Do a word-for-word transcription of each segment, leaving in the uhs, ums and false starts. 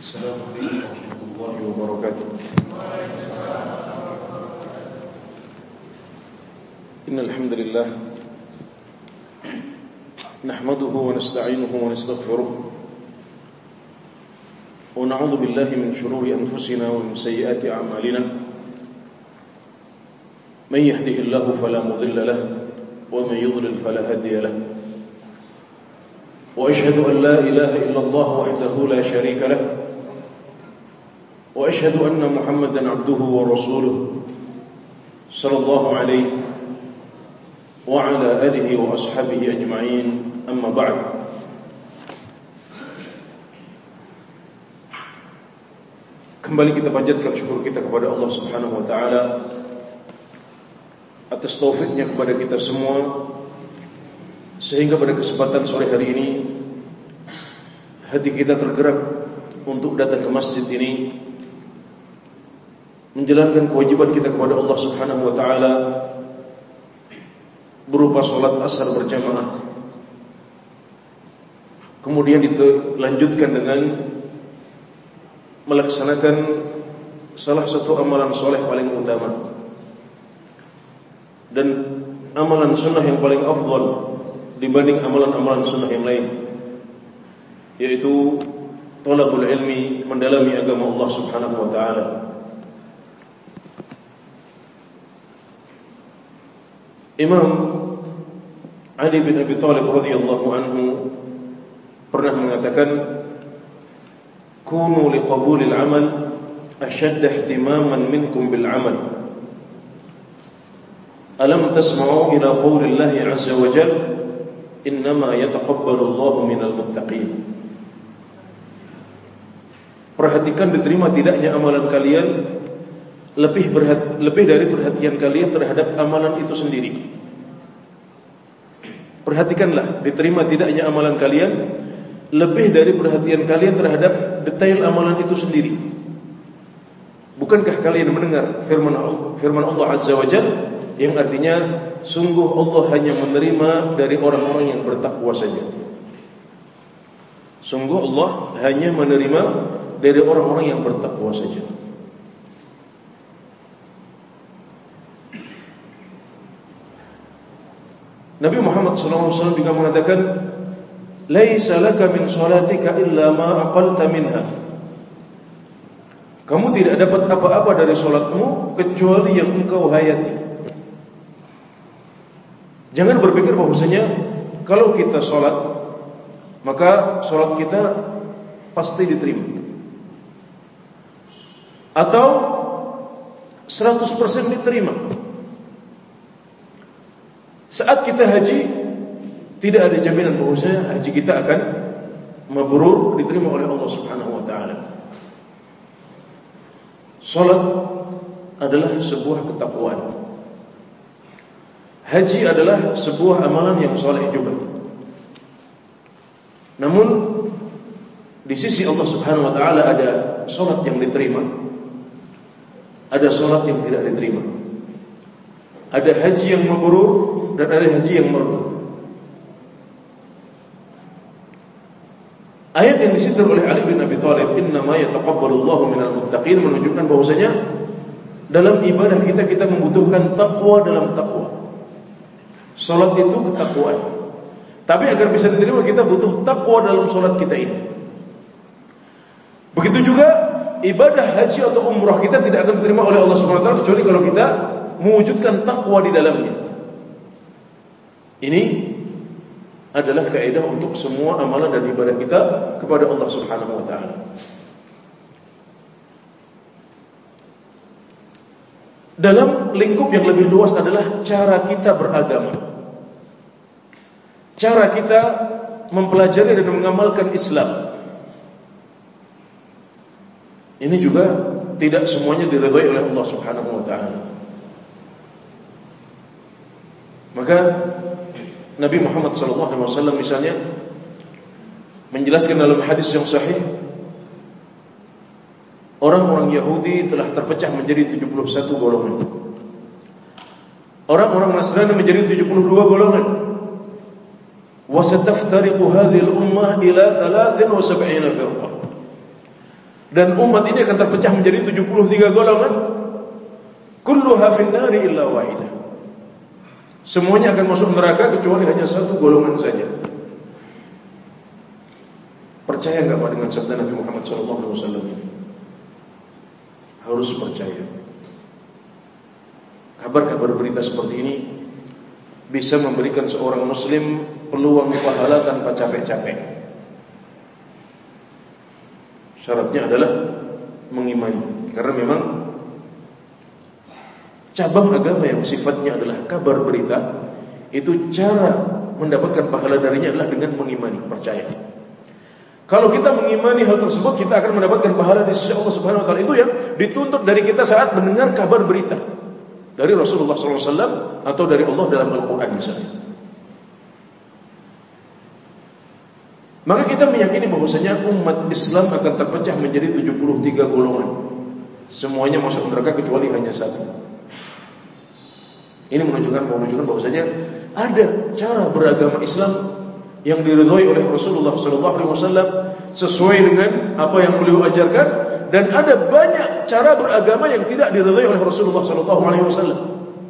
Assalamualaikum warahmatullahi wabarakatuh. Innal hamdalillah nahmaduhu wa nasta'inuhu wa nastaghfiruh wa na'udzu billahi min shururi anfusina wa min sayyiati a'malina. Man yahdihillahu fala mudilla lahu wa man yudlil fala hadiya lahu. Wa ashhadu an la ilaha illallah wahdahu la sharika lahu وأشهد أن محمدا عبده ورسوله صلى الله عليه وعلى آله وأصحابه أجمعين أما بعد. Kembali kita panjatkan syukur kita kepada Allah Subhanahu wa taala atas taufiknya kepada kita semua, sehingga pada kesempatan sore hari ini hati kita tergerak untuk datang ke masjid ini, menjalankan kewajiban kita kepada Allah Subhanahu wa taala berupa salat asar berjamaah. Kemudian dilanjutkan dengan melaksanakan salah satu amalan soleh paling utama dan amalan sunnah yang paling afdal dibanding amalan-amalan sunnah yang lain, yaitu talabul ilmi, mendalami agama Allah Subhanahu wa taala. Imam Ali bin Abi Thalib radhiyallahu anhu pernah mengatakan, kunu liqabulil amal ashadda ihtimaman minkum bil amal. Alam tasma'u ila qawlillahi azza wa jalla, innama yataqabbalu Allahu minal muttaqin. Perhatikan diterima tidaknya amalan kalian lebih berhati, lebih dari perhatian kalian terhadap amalan itu sendiri. Perhatikanlah diterima tidaknya amalan kalian lebih dari perhatian kalian terhadap detail amalan itu sendiri. Bukankah kalian mendengar firman firman Allah Azza wa Jalla yang artinya sungguh Allah hanya menerima dari orang-orang yang bertakwa saja. Sungguh Allah hanya menerima dari orang-orang yang bertakwa saja. Nabi Muhammad sallallahu alaihi wasallam juga mengatakan, laisa laka min salatika illa ma aqalta minha. Kamu tidak dapat apa-apa dari salatmu kecuali yang engkau hayati. Jangan berpikir bahwasanya kalau kita salat maka salat kita pasti diterima, atau seratus persen diterima. Saat kita haji, tidak ada jaminan bahwasanya haji kita akan mabrur, diterima oleh Allah Subhanahu wa taala. Salat adalah sebuah ketakwaan. Haji adalah sebuah amalan yang saleh juga. Namun di sisi Allah Subhanahu wa taala ada salat yang diterima, ada salat yang tidak diterima. Ada haji yang mabrur dan ada haji yang mardud. Ayat yang disindir oleh Ali bin Abi Thalib, innama yataqabbalu Allahu minal muttaqin, menunjukkan bahwasanya dalam ibadah kita kita membutuhkan takwa dalam takwa. Salat itu ketakwaan. Tapi agar bisa diterima kita butuh takwa dalam salat kita ini. Begitu juga ibadah haji atau umrah kita tidak akan diterima oleh Allah Subhanahu wa taala kecuali kalau kita mewujudkan takwa di dalamnya. Ini adalah kaidah untuk semua amalan dan ibadah kita kepada Allah Subhanahu wa taala. Dalam lingkup yang lebih luas adalah cara kita beragama, cara kita mempelajari dan mengamalkan Islam. Ini juga tidak semuanya diridhai oleh Allah Subhanahu wa taala. Maka Nabi Muhammad sallallahu alaihi wasallam misalnya menjelaskan dalam hadis yang sahih, orang-orang Yahudi telah terpecah menjadi tujuh puluh satu golongan. Orang-orang Nasrani menjadi tujuh puluh dua golongan. Wa sataftariqu hadhihi al-ummah ila thalathin wa sab'ina firqah. Dan umat ini akan terpecah menjadi tujuh puluh tiga golongan. Kulluha fin nari illa wahidah. Semuanya akan masuk neraka kecuali hanya satu golongan saja. Percaya enggak Pak dengan sabda Nabi Muhammad sallallahu alaihi wasallam ini? Harus percaya. Kabar-kabar berita seperti ini bisa memberikan seorang muslim peluang pahala tanpa capek-capek. Syaratnya adalah mengimani. Karena memang cabang agama yang sifatnya adalah kabar berita, itu cara mendapatkan pahala darinya adalah dengan mengimani, percaya. Kalau kita mengimani hal tersebut, kita akan mendapatkan pahala di sisi Allah Subhanahu wa taala. Itu yang dituntut dari kita saat mendengar kabar berita dari Rasulullah sallallahu alaihi wasallam atau dari Allah dalam Al-Qur'an misalnya. Maka kita meyakini bahwasanya umat Islam akan terpecah menjadi tujuh puluh tiga golongan. Semuanya masuk neraka kecuali hanya satu. Ini menunjukkan menunjukkan bahwasanya ada cara beragama Islam yang diridhai oleh Rasulullah sallallahu alaihi wasallam sesuai dengan apa yang beliau ajarkan, dan ada banyak cara beragama yang tidak diridhai oleh Rasulullah sallallahu alaihi wasallam.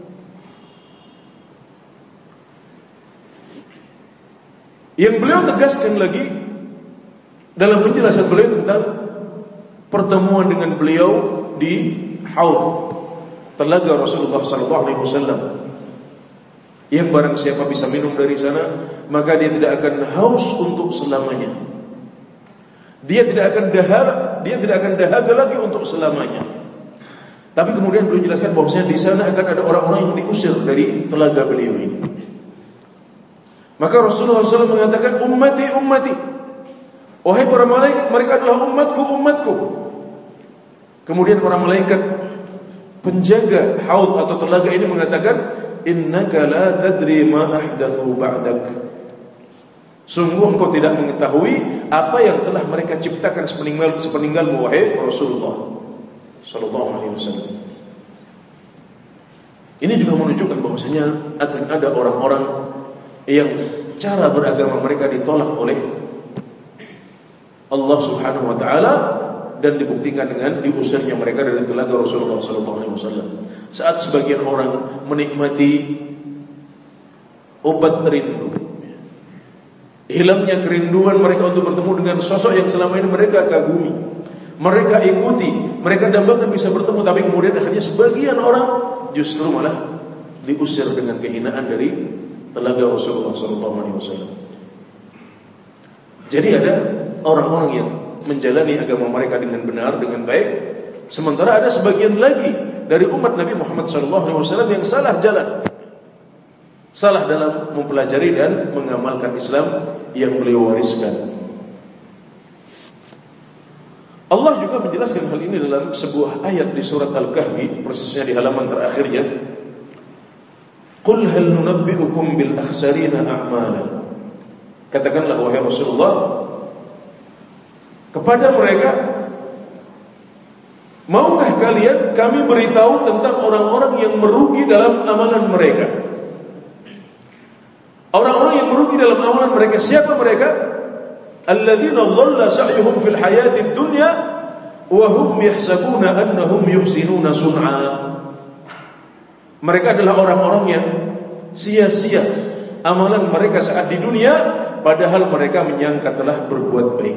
Yang beliau tegaskan lagi dalam penjelasan beliau tentang pertemuan dengan beliau di Haud, telaga Rasulullah sallallahu alaihi wasallam, yang barang siapa bisa minum dari sana, maka dia tidak akan haus untuk selamanya. Dia tidak akan dahaga, dia tidak akan dahaga lagi untuk selamanya. Tapi kemudian beliau jelaskan bahwasanya di sana akan ada orang-orang yang diusir dari telaga beliau ini. Maka Rasulullah shallallahu alaihi wasallam mengatakan, ummati, ummati, wahai para malaikat, mereka adalah umatku, umatku. Kemudian para malaikat penjaga haud atau telaga ini mengatakan, innaka la tadri ma ahdathu ba'dak. Sungguh engkau tidak mengetahui apa yang telah mereka ciptakan sepeninggal sepeninggalmu wahai Rasulullah sallallahu alaihi wasallam. Ini juga menunjukkan bahwasanya akan ada orang-orang yang cara beragama mereka ditolak oleh Allah Subhanahu wa taala dan dibuktikan dengan diusirnya mereka dari telaga Rasulullah sallallahu alaihi wasallam. Saat sebagian orang menikmati obat rindu, hilangnya kerinduan mereka untuk bertemu dengan sosok yang selama ini mereka kagumi, mereka ikuti, mereka dambakan bisa bertemu, tapi kemudian akhirnya sebagian orang justru malah diusir dengan kehinaan dari telaga Rasulullah sallallahu alaihi wasallam. Jadi ada orang-orang yang menjalani agama mereka dengan benar, dengan baik, sementara ada sebagian lagi dari umat Nabi Muhammad sallallahu alaihi wasallam yang salah jalan, salah dalam mempelajari dan mengamalkan Islam yang beliau wariskan. Allah juga menjelaskan hal ini dalam sebuah ayat di surat Al-Kahfi, persisnya di halaman terakhirnya. Qul hal nunabbi'ukum bil akhsarina a'mala. Katakanlah wahai Rasulullah kepada mereka, maukah kalian kami beritahu tentang orang-orang yang merugi dalam amalan mereka? Orang-orang yang merugi dalam amalan mereka, siapa mereka? Alladzina dhalla sa'yuhum fil hayatid dunya wa hum yahsabuna annahum yuhsinuna sun'a. Mereka adalah orang-orang yang sia-sia amalan mereka saat di dunia, padahal mereka menyangka telah berbuat baik.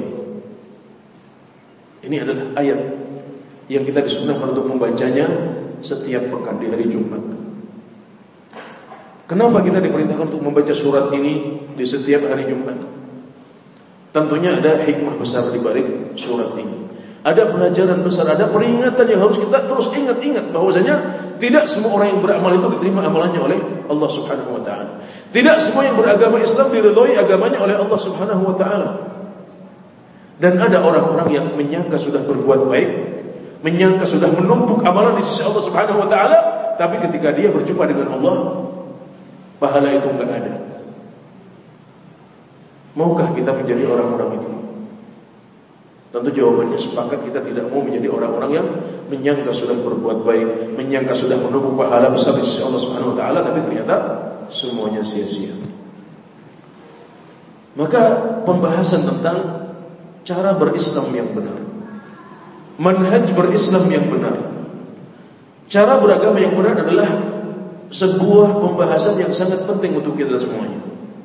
Ini adalah ayat yang kita disunahkan untuk membacanya setiap pekan di hari Jumat. Kenapa kita diperintahkan untuk membaca surat ini di setiap hari Jumat? Tentunya ada hikmah besar di balik surat ini. Ada pelajaran besar, ada peringatan yang harus kita terus ingat-ingat bahwasanya tidak semua orang yang beramal itu diterima amalannya oleh Allah Subhanahu wa taala. Tidak semua yang beragama Islam diridhoi agamanya oleh Allah Subhanahu wa taala. Dan ada orang-orang yang menyangka sudah berbuat baik, menyangka sudah menumpuk amalan di sisi Allah Subhanahu wa taala, tapi ketika dia berjumpa dengan Allah, pahala itu enggak ada. Maukah kita menjadi orang-orang itu? Tentu jawabannya sepakat kita tidak mau menjadi orang-orang yang menyangka sudah berbuat baik, menyangka sudah menumpuk pahala besar di sisi Allah Subhanahu wa taala, tapi ternyata semuanya sia-sia. Maka pembahasan tentang cara berislam yang benar, manhaj berislam yang benar. Cara beragama yang benar adalah sebuah pembahasan yang sangat penting untuk kita semuanya.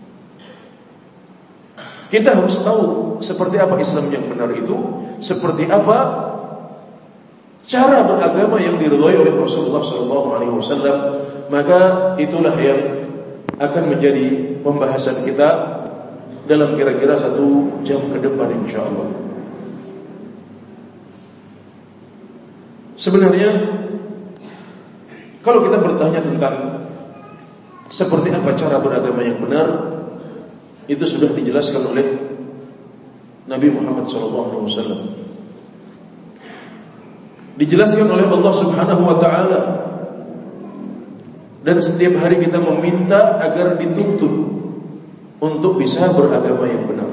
Kita harus tahu seperti apa Islam yang benar itu, seperti apa cara beragama yang diridhai oleh Rasulullah sallallahu alaihi wasallam. Maka itulah yang akan menjadi pembahasan kita dalam kira-kira satu jam ke depan insyaallah. Sebenarnya kalau kita bertanya tentang seperti apa cara beragama yang benar, itu sudah dijelaskan oleh Nabi Muhammad sallallahu alaihi wasallam. Dijelaskan oleh Allah Subhanahu wa taala. Dan setiap hari kita meminta agar dituntut untuk bisa beragama yang benar.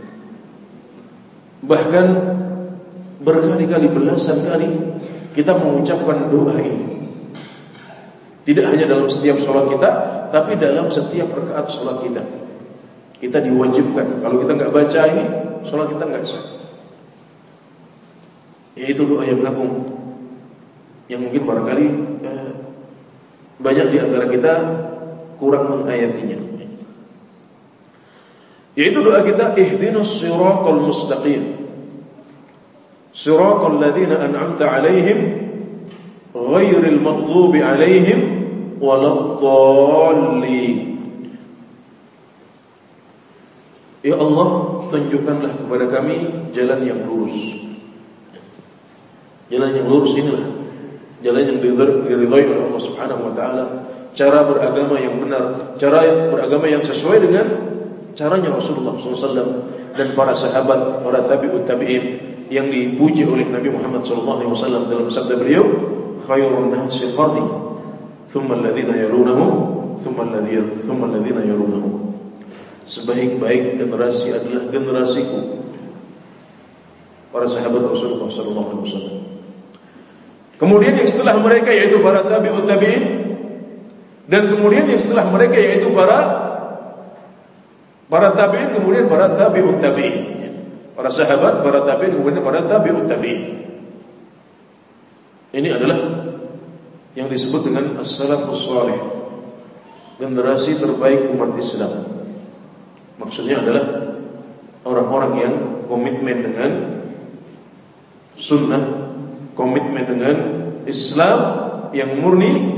Bahkan berkali-kali, belasan kali kita mengucapkan doa ini. Tidak hanya dalam setiap sholat kita, tapi dalam setiap rakaat sholat kita. Kita diwajibkan. Kalau kita enggak baca ini, sholat kita enggak sah. Yaitu doa yang agung, yang mungkin barangkali eh, banyak di antara kita kurang menghayatinya. Yaitu doa kita, ihdinas siratal mustaqim, siratal ladzina an'amta 'alaihim ghairil maghdubi 'alaihim waladdallin. Ya Allah, tunjukkanlah kepada kami jalan yang lurus. Jalan yang lurus inilah jalan yang diridhai oleh Allah Subhanahu wa taala, cara beragama yang benar, cara beragama yang sesuai dengan caranya Rasulullah sallallahu alaihi wasallam dan para sahabat, para tabi'ut tabi'in yang dipuji oleh Nabi Muhammad sallallahu alaihi wasallam dalam sabda beliau, khairun nasi qarni, thumma alladhina yalunahum, thumma alladhina thumma alladhina yalunahum. Sebaik-baik generasi adalah generasiku, para sahabat Rasulullah sallallahu alaihi wasallam. Kemudian yang setelah mereka yaitu para tabi'ut tabi'in, dan kemudian yang setelah mereka yaitu para para tabi'in, kemudian para tabi'ut tabi'in, para sahabat, para tabi'in, kemudian para tabi'ut tabi'in. Ini adalah yang disebut dengan as-salafus salih, generasi terbaik umat Islam. Maksudnya adalah orang-orang yang komitmen dengan sunnah, komitmen dengan Islam yang murni.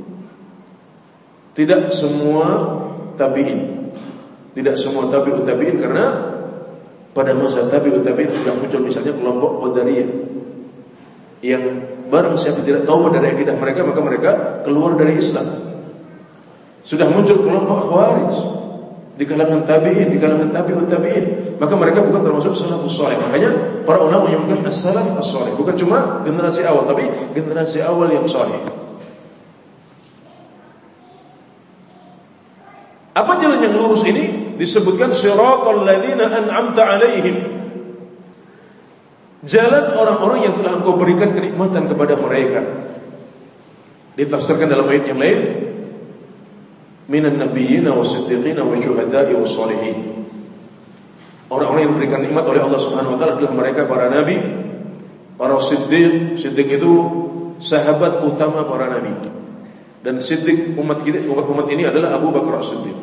Tidak semua tabi'in, tidak semua tabi'ut tabi'in, karena pada masa tabi'ut tabi'in sudah muncul misalnya kelompok Qadariyah yang barang siapa tidak tahu dari akidah mereka, maka mereka keluar dari Islam. Sudah muncul kelompok Khawarij di kalangan tabi'in, di kalangan tabi'ut tabi'in, maka mereka bukan termasuk salafus salih. Makanya para ulama menyebutkan as-salaf as-salih, bukan cuma generasi awal, tapi generasi awal yang salih. Apa jalan yang lurus ini? Disebutkan siratal ladzina an'amta 'alaihim, jalan orang-orang yang telah Engkau berikan kenikmatan kepada mereka. Ditafsirkan dalam ayat yang lain, minan nabiyyin was-siddiqin wasyuhada'i was-shalihin. Orang-orang yang diberikan nikmat oleh Allah Subhanahu wa taala adalah mereka para nabi, para siddiq. Siddiq itu sahabat utama para nabi. Dan siddiq umat kita, umat ini adalah Abu Bakar As-Siddiq.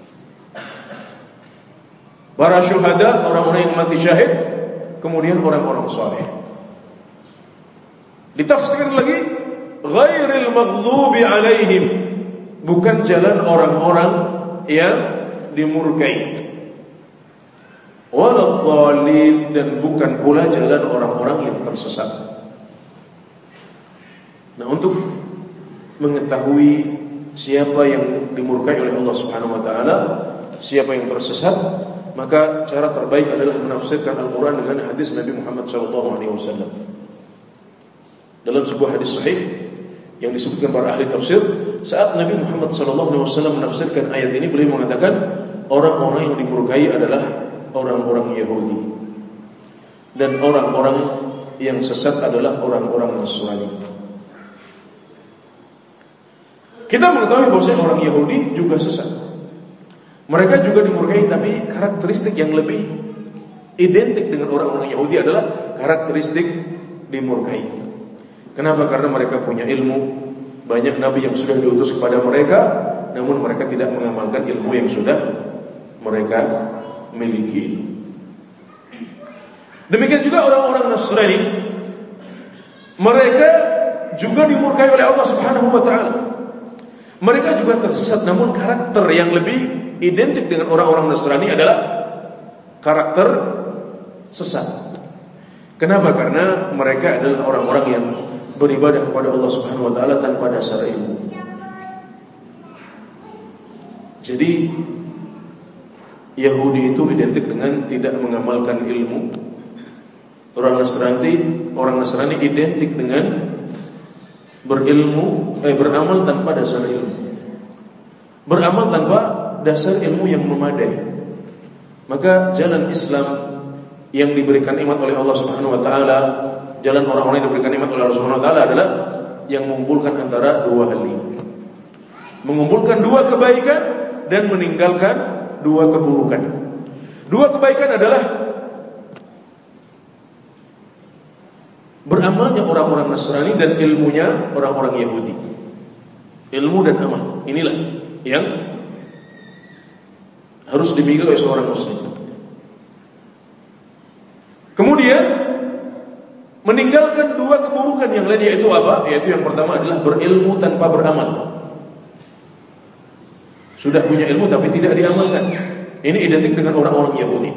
Para syuhada, orang-orang yang mati syahid, kemudian orang-orang saleh. Ditafsirkan lagi, ghairil maghdubi 'alaihim, bukan jalan orang-orang yang dimurkai, waladhdallin, dan bukan pula jalan orang-orang yang tersesat. Nah, untuk mengetahui siapa yang dimurkai oleh Allah Subhanahu wa taala, siapa yang tersesat, maka cara terbaik adalah menafsirkan Al-Qur'an dengan hadis Nabi Muhammad sallallahu alaihi wasallam. Dalam sebuah hadis sahih yang disebutkan para ahli tafsir, saat Nabi Muhammad sallallahu alaihi wasallam menafsirkan ayat ini, beliau mengatakan orang-orang yang dimurkai adalah orang-orang Yahudi, dan orang-orang yang sesat adalah orang-orang Nasrani. Kita mengetahui bahwa orang Yahudi juga sesat. Mereka juga dimurkai, tapi karakteristik yang lebih identik dengan orang-orang Yahudi adalah karakteristik dimurkai. Kenapa? Karena mereka punya ilmu. Banyak nabi yang sudah diutus kepada mereka, namun mereka tidak mengamalkan ilmu yang sudah mereka miliki. Demikian juga orang-orang Nasrani, mereka juga dimurkai oleh Allah Subhanahu wa taala. Mereka juga tersesat, namun karakter yang lebih identik dengan orang-orang Nasrani adalah karakter sesat. Kenapa? Karena mereka adalah orang-orang yang beribadah kepada Allah Subhanahu wa taala tanpa dasar ilmu. Jadi Yahudi itu identik dengan tidak mengamalkan ilmu. Orang Nasrani, orang Nasrani identik dengan berilmu, eh, beramal tanpa dasar ilmu. Beramal tanpa dasar ilmu yang memadai. Maka jalan Islam yang diberikan nikmat oleh Allah Subhanahu wa taala, jalan orang-orang yang diberikan nikmat oleh Allah Subhanahu wa taala adalah yang mengumpulkan antara dua hal ini. Mengumpulkan dua kebaikan dan meninggalkan dua keburukan. Dua kebaikan adalah beramalnya orang-orang Nasrani dan ilmunya orang-orang Yahudi. Ilmu dan amal, inilah yang harus dimiliki oleh seorang muslim. Kemudian meninggalkan dua keburukan yang lain, yaitu apa? Yaitu yang pertama adalah berilmu tanpa beramal. Sudah punya ilmu tapi tidak diamalkan. Ini identik dengan orang-orang Yahudi.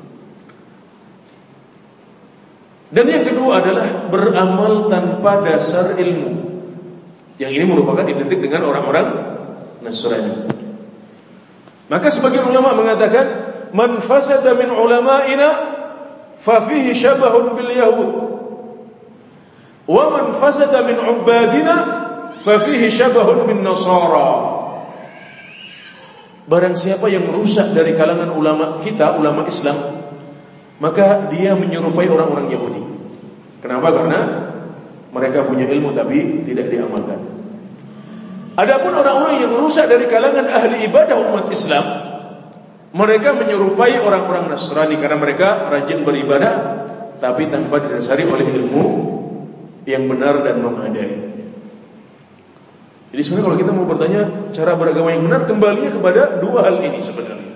Dan yang kedua adalah beramal tanpa dasar ilmu. Yang ini merupakan identik dengan orang-orang Nasrani. Maka sebagian ulama mengatakan, man fasada min ulama'ina fa fihi syabahun bil yahud, wa man fasada min ubadina fa fihi syabahun bin nasara. Barang siapa yang rusak dari kalangan ulama kita, ulama Islam, maka dia menyerupai orang-orang Yahudi. Kenapa? Karena mereka punya ilmu tapi tidak diamalkan. Adapun orang-orang yang rusak dari kalangan ahli ibadah umat Islam, mereka menyerupai orang-orang Nasrani karena mereka rajin beribadah tapi tanpa didasari oleh ilmu yang benar dan memadai. Jadi sebenarnya kalau kita mau bertanya cara beragama yang benar, kembalinya kepada dua hal ini sebenarnya.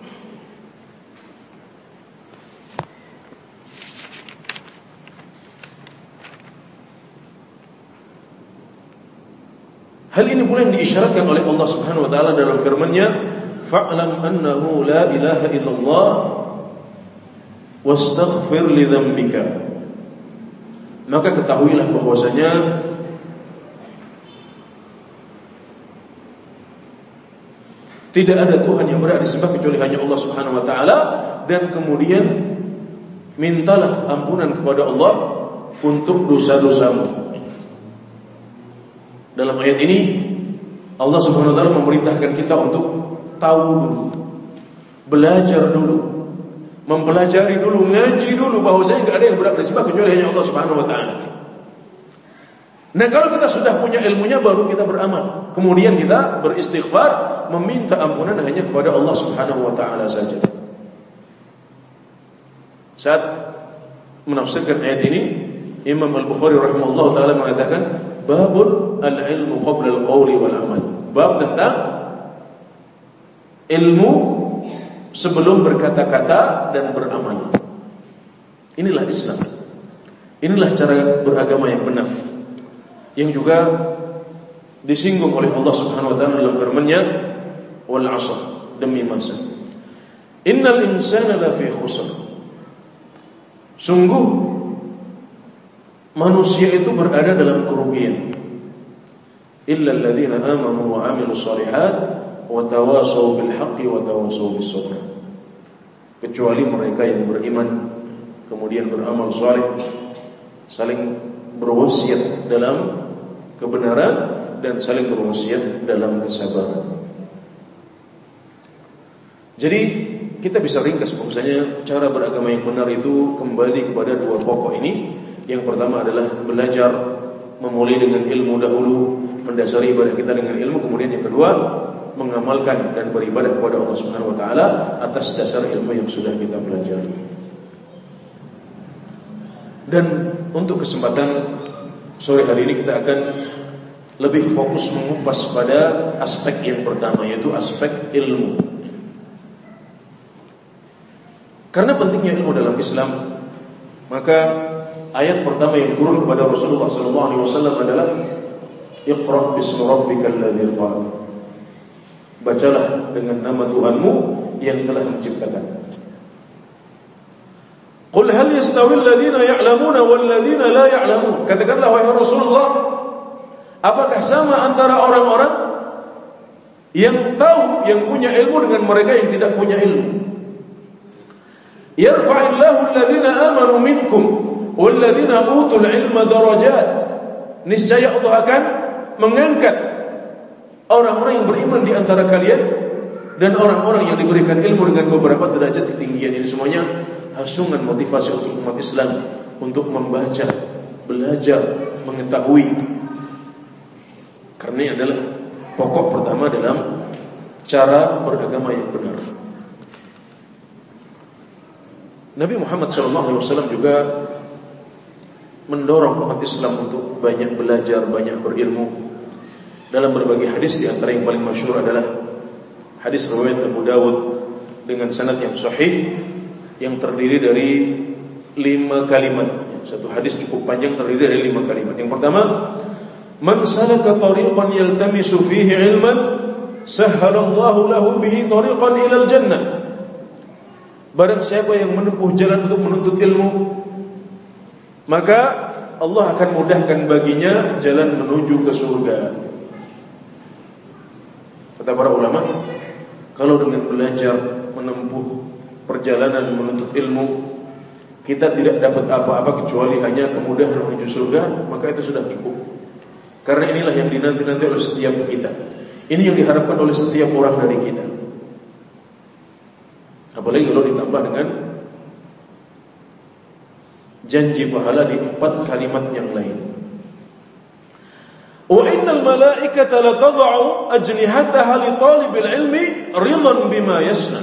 Hal ini pula yang diisyaratkan oleh Allah Subhanahu wa taala dalam firman-Nya, fa'lam annahu la ilaha illallah wastaghfir li dzambika. Maka ketahuilah bahwasanya tidak ada Tuhan yang berhak disembah kecuali hanya Allah Subhanahu wa taala, dan kemudian mintalah ampunan kepada Allah untuk dosa-dosamu. Dalam ayat ini Allah Subhanahu wa taala memerintahkan kita untuk tahu dulu, belajar dulu, mempelajari dulu, ngaji dulu bahwasanya enggak ada yang berhak disembah kecuali hanya Allah Subhanahu wa taala. Nah, kalau kita sudah punya ilmunya, baru kita beramal. Kemudian kita beristighfar, meminta ampunan hanya kepada Allah Subhanahu wa taala saja. Saat menafsirkan ayat ini, Imam Al-Bukhari rahimahullah taala mengatakan, babul al-ilmu qabla al-qawli wal amal. Bab tentang ilmu sebelum berkata-kata dan beramal. Inilah Islam. Inilah cara beragama yang benar, yang juga disinggung oleh Allah Subhanahu wa taala dalam firman-Nya, wal 'ashr, demi masa. Innal insana lafi khusr. Sungguh manusia itu berada dalam kerugian. Illa alladziina aamanu wa 'amilus shalihat wa tawashaw bil haqqi wa tawashaw bis sabr. Kecuali mereka yang beriman kemudian beramal saleh, saling berwasiat dalam kebenaran dan saling berwasiat dalam kesabaran. Jadi kita bisa ringkas bahwasanya cara beragama yang benar itu kembali kepada dua pokok ini. Yang pertama adalah belajar, memulai dengan ilmu dahulu, mendasari ibadah kita dengan ilmu. Kemudian yang kedua, mengamalkan dan beribadah kepada Allah Subhanahu wa taala atas dasar ilmu yang sudah kita pelajari. Dan untuk kesempatan sore hari ini kita akan lebih fokus mengupas pada aspek yang pertama, yaitu aspek ilmu. Karena pentingnya ilmu dalam Islam, maka ayat pertama yang turun kepada Rasulullah sallallahu alaihi wasallam adalah Iqra bismi rabbikal ladzi khalaq. Bacalah dengan nama Tuhanmu yang telah menciptakan. Qul hal yastawil ladzina ya'lamuna wal ladzina la ya'lamun. Katakanlah wahai Rasulullah, apakah sama antara orang-orang yang tahu, yang punya ilmu dengan mereka yang tidak punya ilmu? Yarfa'illahu alladhina amanu minkum wal ladzina utul ilma darajat. Niscaya Allah akan mengangkat orang-orang yang beriman di antara kalian dan orang-orang yang diberikan ilmu dengan beberapa derajat ketinggian. Ini semuanya hasungan motivasi untuk umat Islam untuk membaca, belajar, mengetahui. Karena ini adalah pokok pertama dalam cara beragama yang benar. Nabi Muhammad shallallahu alaihi wasallam juga mendorong umat Islam untuk banyak belajar, banyak berilmu. Dalam berbagai hadis, di antara yang paling masyhur adalah hadis riwayat Abu Dawud dengan sanad yang sahih, yang terdiri dari lima kalimat. Satu hadis cukup panjang terdiri dari lima kalimat. Yang pertama, man salaka tariqan yaltamisu fihi ilman sahhalallahu lahu bihi tariqan ilal jannah. Barang siapa yang menempuh jalan untuk menuntut ilmu, maka Allah akan mudahkan baginya jalan menuju ke surga. Kata para ulama, kalau dengan belajar, menempuh perjalanan menuntut ilmu, kita tidak dapat apa-apa kecuali hanya kemudahan menuju surga, maka itu sudah cukup. Karena inilah yang dinanti-nanti oleh setiap kita. Ini yang diharapkan oleh setiap orang dari kita. Apalagi kalau ditambah dengan janji pahala di empat kalimat yang lain. Wa innal malaikata la tad'u ajnihataha li talibil ilmi ridhan bima yasna.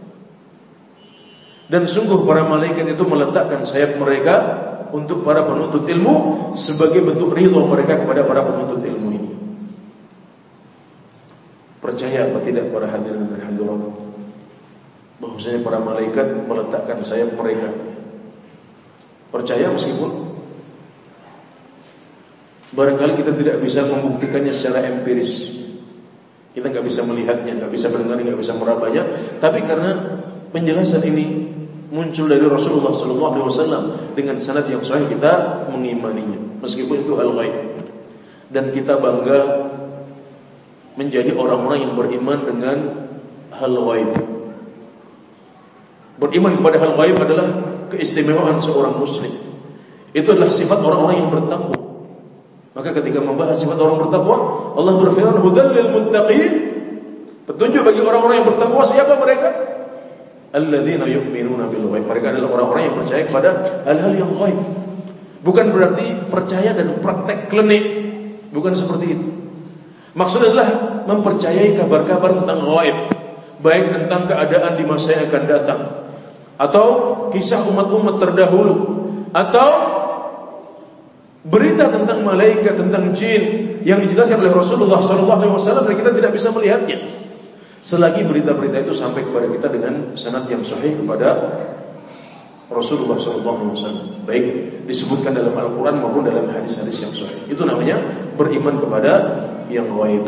Dan sungguh para malaikat itu meletakkan sayap mereka untuk para penuntut ilmu sebagai bentuk ridha mereka kepada para penuntut ilmu ini. Percaya apa tidak para hadirin dan hadirat, bahwasanya para malaikat meletakkan sayap mereka? Percaya meskipun barangkali kita tidak bisa membuktikannya secara empiris. Kita nggak bisa melihatnya, nggak bisa mendengar, nggak bisa merabanya. Tapi karena penjelasan ini muncul dari Rasulullah sallallahu alaihi wasallam dengan sanad yang sahih, kita mengimaninya meskipun itu hal ghaib. Dan kita bangga menjadi orang-orang yang beriman dengan hal ghaib. Beriman kepada hal ghaib adalah keistimewaan seorang muslim. Itu adalah sifat orang-orang yang bertakwa. Maka ketika membahas sifat orang bertakwa, Allah berfirman, hudal lil muttaqin, petunjuk bagi orang-orang yang bertakwa. Siapa mereka? Alladzina yu'minuna bil ghaib. Mereka adalah orang-orang yang percaya kepada hal-hal yang ghaib. Bukan berarti percaya dan praktek klinik, bukan seperti itu. Maksudnya adalah mempercayai kabar-kabar tentang ghaib, baik tentang keadaan di masa yang akan datang, atau kisah umat-umat terdahulu, atau berita tentang malaikat, tentang jin yang dijelaskan oleh Rasulullah sallallahu alaihi wasallam dan kita tidak bisa melihatnya. Selagi berita-berita itu sampai kepada kita dengan sanad yang sahih kepada Rasulullah sallallahu alaihi wasallam, baik disebutkan dalam Al-Qur'an maupun dalam hadis-hadis yang sahih. Itu namanya beriman kepada yang ghaib.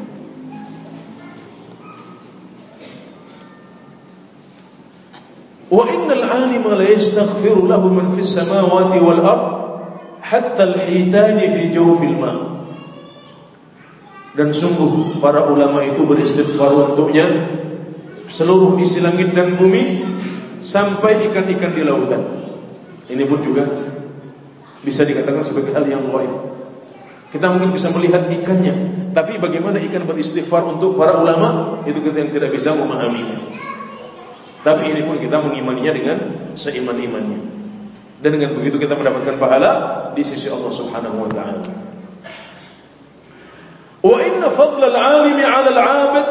Wa innal 'alima la yastaghfiru lahu man fis samawati wal ard hatta al-hitani fi jawfil ma. Dan sungguh para ulama itu beristighfar untuknya seluruh isi langit dan bumi sampai ikan-ikan di lautan. Ini pun juga bisa dikatakan sebagai hal yang ghaib. Kita mungkin bisa melihat ikannya, tapi bagaimana ikan beristighfar untuk para ulama, itu kita yang tidak bisa memahaminya. Tapi ini pun kita mengimaninya dengan seiman-imannya. Dan dengan begitu kita mendapatkan pahala di sisi Allah Subhanahu wa taala. Wa inna fadla al-'alimi 'ala al-'abid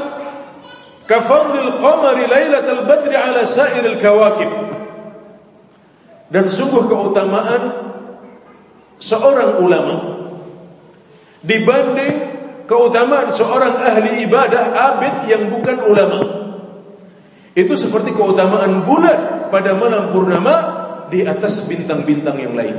ka fadli al-qamari lailatal badri 'ala sa'ir al-kawakib. dan sungguh keutamaan seorang ulama dibanding keutamaan seorang ahli ibadah abid yang bukan ulama. Itu seperti keutamaan bulan pada malam purnama di atas bintang-bintang yang lain.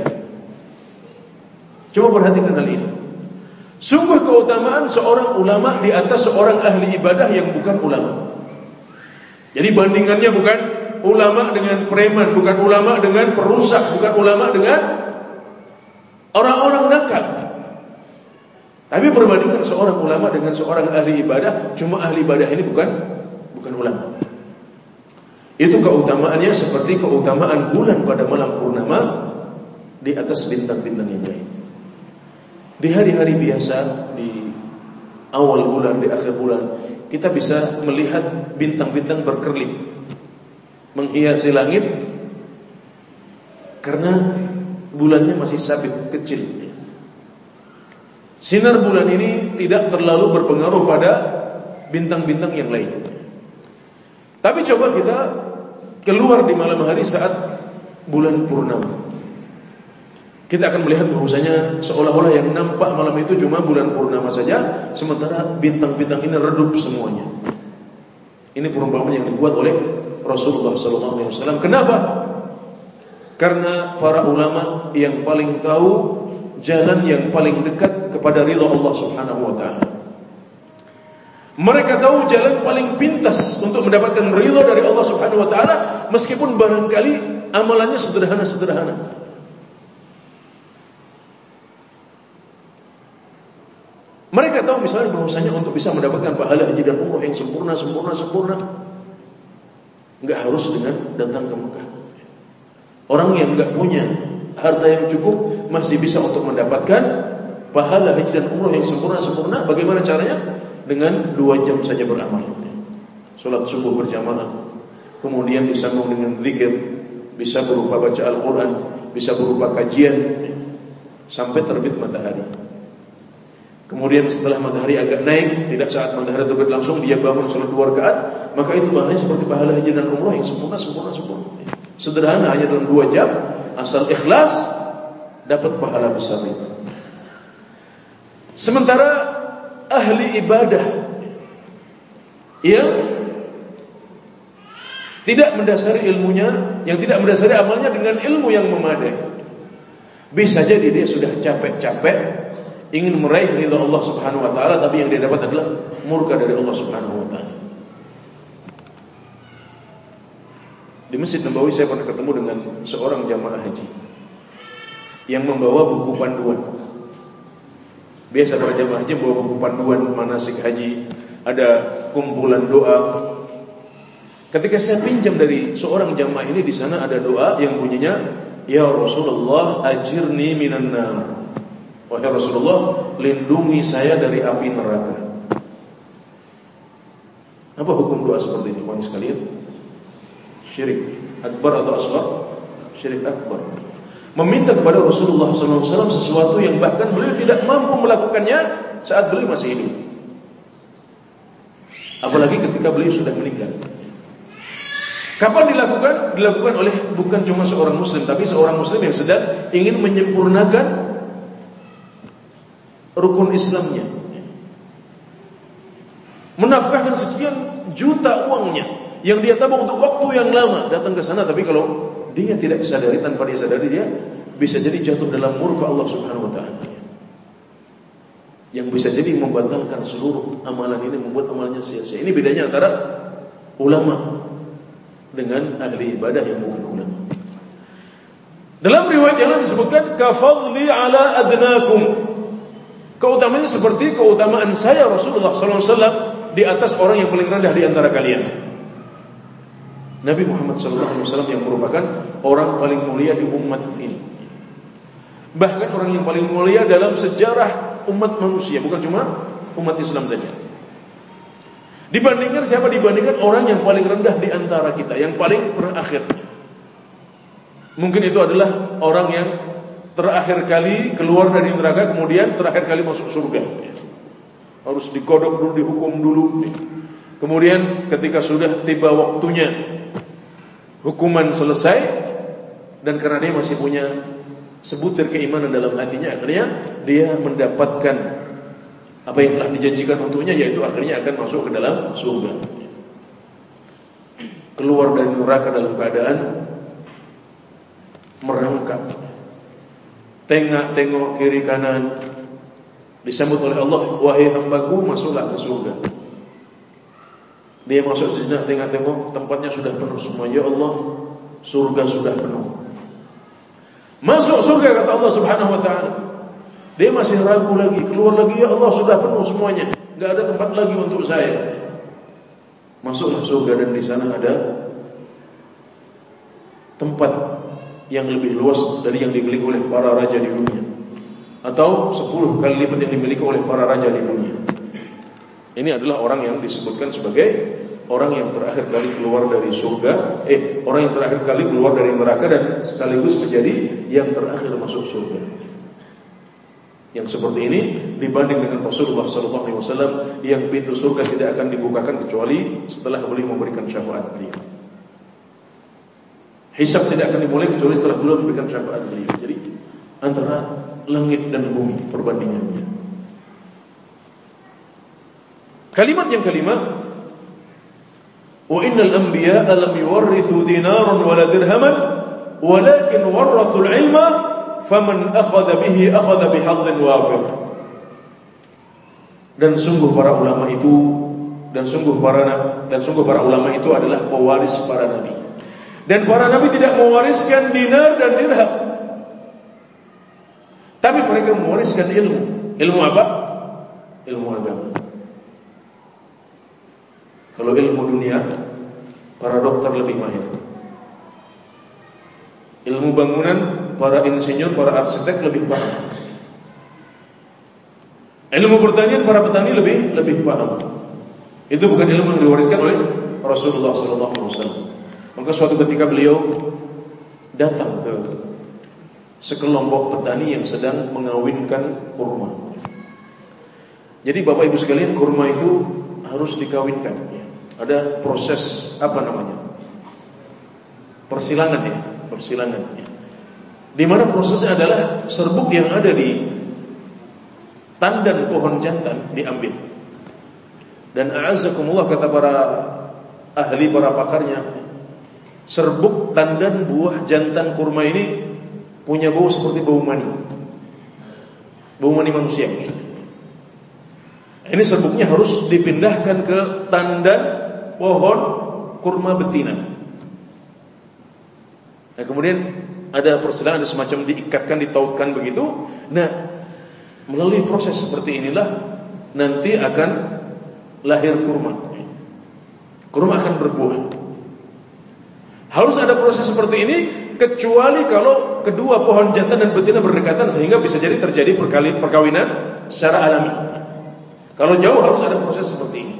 Coba perhatikan hal ini. Sungguh keutamaan seorang ulama di atas seorang ahli ibadah yang bukan ulama. Jadi bandingannya bukan ulama dengan preman, bukan ulama dengan perusak, bukan ulama dengan orang-orang nakal. Tapi perbandingan seorang ulama dengan seorang ahli ibadah, cuma ahli ibadah ini bukan bukan ulama. Itu keutamaannya seperti keutamaan bulan pada malam purnama di atas bintang-bintang yang lain. Di hari-hari biasa, di awal bulan, di akhir bulan, kita bisa melihat bintang-bintang berkerlip menghiasi langit karena bulannya masih sabit, kecil. Sinar bulan ini tidak terlalu berpengaruh pada bintang-bintang yang lain. Tapi coba kita keluar di malam hari saat bulan purnama. Kita akan melihat bahwasanya seolah-olah yang nampak malam itu cuma bulan purnama saja, sementara bintang-bintang ini redup semuanya. Ini perumpamaan yang dibuat oleh Rasulullah sallallahu alaihi wasallam. Kenapa? Karena para ulama yang paling tahu jalan yang paling dekat kepada ridha Allah Subhanahu wa taala. Mereka tahu jalan paling pintas untuk mendapatkan ridha dari Allah Subhanahu wa taala, meskipun barangkali amalannya sederhana-sederhana. Mereka tahu misalnya bahwasanya untuk bisa mendapatkan pahala haji dan umrah yang sempurna, sempurna, sempurna, enggak harus dengan datang ke Mekah. Orang yang enggak punya harta yang cukup masih bisa untuk mendapatkan pahala haji dan umrah yang sempurna, sempurna. Bagaimana caranya? Dengan dua jam saja beramal. Salat subuh berjamaah, kemudian disambung dengan zikir, bisa berupa baca Al-Quran, bisa berupa kajian sampai terbit matahari. Kemudian setelah matahari agak naik, tidak saat matahari terbit langsung dia bangun salat dua rakaat, maka itu pahalanya seperti pahala haji dan umrah yang sempurna, sempurna, sempurna. Sederhana, hanya dalam dua jam, asal ikhlas dapat pahala besar itu. Sementara ahli ibadah yang tidak mendasari ilmunya, yang tidak mendasari amalnya dengan ilmu yang memadai, bisa jadi dia sudah capek-capek ingin meraih ridha Allah Subhanahu wa taala, tapi yang dia dapat adalah murka dari Allah Subhanahu wa taala. Di Masjid Nabawi saya pernah ketemu dengan seorang jamaah haji yang membawa buku panduan. Biasa para jamaah haji membawa buku panduan manasik haji, ada kumpulan doa. Ketika saya pinjam dari seorang jamaah ini, di sana ada doa yang bunyinya, ya Rasulullah ajirni minan nar. Wahai Rasulullah, lindungi saya dari api neraka. Apa hukum doa seperti ini, kawan sekalian? Syirik akbar atau asghar? Syirik akbar. Meminta kepada Rasulullah sallallahu alaihi wasallam sesuatu yang bahkan beliau tidak mampu melakukannya saat beliau masih hidup. Apalagi ketika beliau sudah meninggal. Kapan dilakukan? Dilakukan oleh bukan cuma seorang muslim, tapi seorang muslim yang sedang ingin menyempurnakan rukun Islamnya, menafkahkan sekian juta uangnya yang dia tabung untuk waktu yang lama datang ke sana, tapi kalau dia tidak sadari, tanpa dia sadari, dia bisa jadi jatuh dalam murka Allah Subhanahu wa taala, yang bisa jadi membatalkan seluruh amalan ini, membuat amalannya sia-sia. Ini bedanya antara ulama dengan ahli ibadah yang bukan ulama. Dalam riwayat yang lain disebutkan kafadli ala adnakum, keutamaannya seperti keutamaan saya Rasulullah sallallahu alaihi wasallam di atas orang yang paling rendah di antara kalian. Nabi Muhammad sallallahu alaihi wasallam yang merupakan orang paling mulia di umat ini, bahkan orang yang paling mulia dalam sejarah umat manusia, bukan cuma umat Islam saja. Dibandingkan siapa? Dibandingkan orang yang paling rendah di antara kita, yang paling terakhir. Mungkin itu adalah orang yang terakhir kali keluar dari neraka, kemudian terakhir kali masuk surga. Harus digodok dulu, dihukum dulu. Kemudian ketika sudah tiba waktunya hukuman selesai, dan karena dia masih punya sebutir keimanan dalam hatinya, akhirnya dia mendapatkan apa yang telah dijanjikan untuknya, yaitu akhirnya akan masuk ke dalam surga. Keluar dari neraka dalam keadaan merangkak, tengok-tengok kiri kanan, disambut oleh Allah, wahai hambaku, masuklah ke surga. Dia masuk sejenak, tengok-tengok, tempatnya sudah penuh semua. Ya Allah, surga sudah penuh. Masuk surga, kata Allah Subhanahu wa ta'ala. Dia masih ragu lagi, keluar lagi, ya Allah, sudah penuh semuanya, enggak ada tempat lagi untuk saya. Masuklah surga, dan di sana ada tempat yang lebih luas dari yang dimiliki oleh para raja di dunia, atau sepuluh kali lipat yang dimiliki oleh para raja di dunia. Ini adalah orang yang disebutkan sebagai orang yang terakhir kali keluar dari surga, eh orang yang terakhir kali keluar dari neraka dan sekaligus menjadi yang terakhir masuk surga. Yang seperti ini dibanding dengan Rasulullah sallallahu alaihi wasallam yang pintu surga tidak akan dibukakan kecuali setelah beliau memberikan syafaat beliau. Hisab tidak akan dimulai kecuali setelah beliau memberikan syafaat beliau. Jadi antara langit dan bumi perbandingannya. Kalimat yang kelima, wa innal anbiya'a lam yuwarrithu dinaran wala dirhaman walakin warrathul ilma faman akhadha bihi akhadha bihadhin wafir. Dan sungguh para ulama itu dan sungguh para dan sungguh para ulama itu adalah pewaris para nabi. Dan para nabi tidak mewariskan dinar dan dirham, tapi mereka mewariskan ilmu. Ilmu apa? Ilmu agama. Kalau ilmu dunia, para dokter lebih mahir. Ilmu bangunan, para insinyur, para arsitek lebih paham. Ilmu pertanian, para petani lebih lebih paham. Itu bukan ilmu yang diwariskan oleh Rasulullah sallallahu alaihi wasallam. Maka suatu ketika beliau datang ke sekelompok petani yang sedang mengawinkan kurma. Jadi Bapak Ibu sekalian, kurma itu harus dikawinkan. Ada proses apa namanya? Persilangan ya, persilangan ya. Di mana prosesnya adalah serbuk yang ada di tandan pohon jantan diambil. Dan a'azzakumullah, kata para ahli, para pakarnya, serbuk tandan buah jantan kurma ini punya bau seperti bau mani. Bau mani manusia. Ini serbuknya harus dipindahkan ke tandan pohon kurma betina. Nah, kemudian ada persilangan, ada semacam diikatkan, ditautkan begitu. Nah, melalui proses seperti inilah nanti akan lahir kurma. Kurma akan berbuah. Harus ada proses seperti ini, kecuali kalau kedua pohon jantan dan betina berdekatan sehingga bisa jadi terjadi perkawinan secara alami. Kalau jauh harus ada proses seperti ini.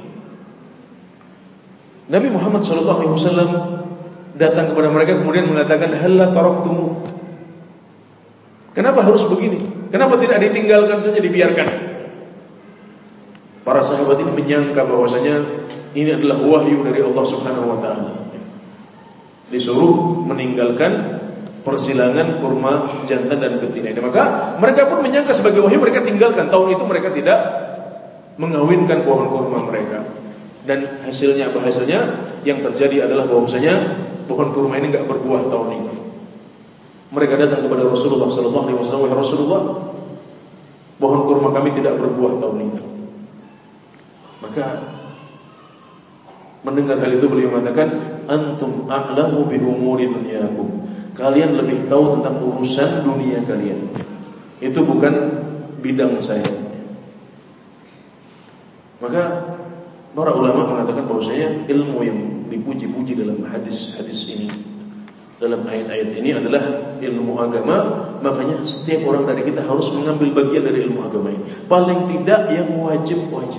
Nabi Muhammad sallallahu alaihi wasallam datang kepada mereka kemudian mengatakan, halla taraktum. Kenapa harus begini? Kenapa tidak ditinggalkan saja, dibiarkan? Para sahabat ini menyangka bahwasanya ini adalah wahyu dari Allah Subhanahu wa taala. Disuruh meninggalkan persilangan kurma jantan dan betina ini. Maka mereka pun menyangka sebagai wahyu, mereka tinggalkan. Tahun itu mereka tidak mengawinkan pohon kurma mereka. Dan hasilnya apa hasilnya? Yang terjadi adalah bahwasanya pohon kurma ini enggak berbuah tahun itu. Mereka datang kepada Rasulullah sallallahu alaihi wasallam, "Wahai Rasulullah, pohon kurma kami tidak berbuah tahun ini." Maka mendengar hal itu beliau mengatakan, "Antum a'lamu bi umuri dunyakum." Kalian lebih tahu tentang urusan dunia kalian. Itu bukan bidang saya. Maka para ulama mengatakan bahwasanya ilmu yang dipuji-puji dalam hadis-hadis ini, dalam ayat-ayat ini adalah ilmu agama. Makanya setiap orang dari kita harus mengambil bagian dari ilmu agama ini. Paling tidak yang wajib-wajib.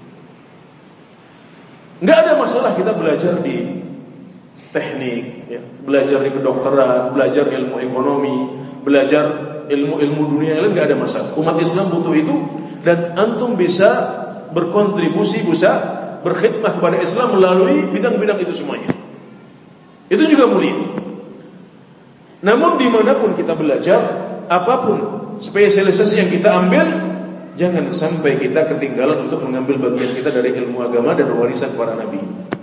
Enggak ada masalah kita belajar di teknik, ya, belajar di kedokteran, belajar ilmu ekonomi, belajar ilmu-ilmu dunia yang lain, enggak ada masalah. Umat Islam butuh itu, dan antum bisa berkontribusi, bisa berkhidmah kepada Islam melalui bidang-bidang itu semuanya. Itu juga mulia. Namun dimanapun kita belajar, apapun spesialisasi yang kita ambil, jangan sampai kita ketinggalan untuk mengambil bagian kita dari ilmu agama dan warisan para nabi.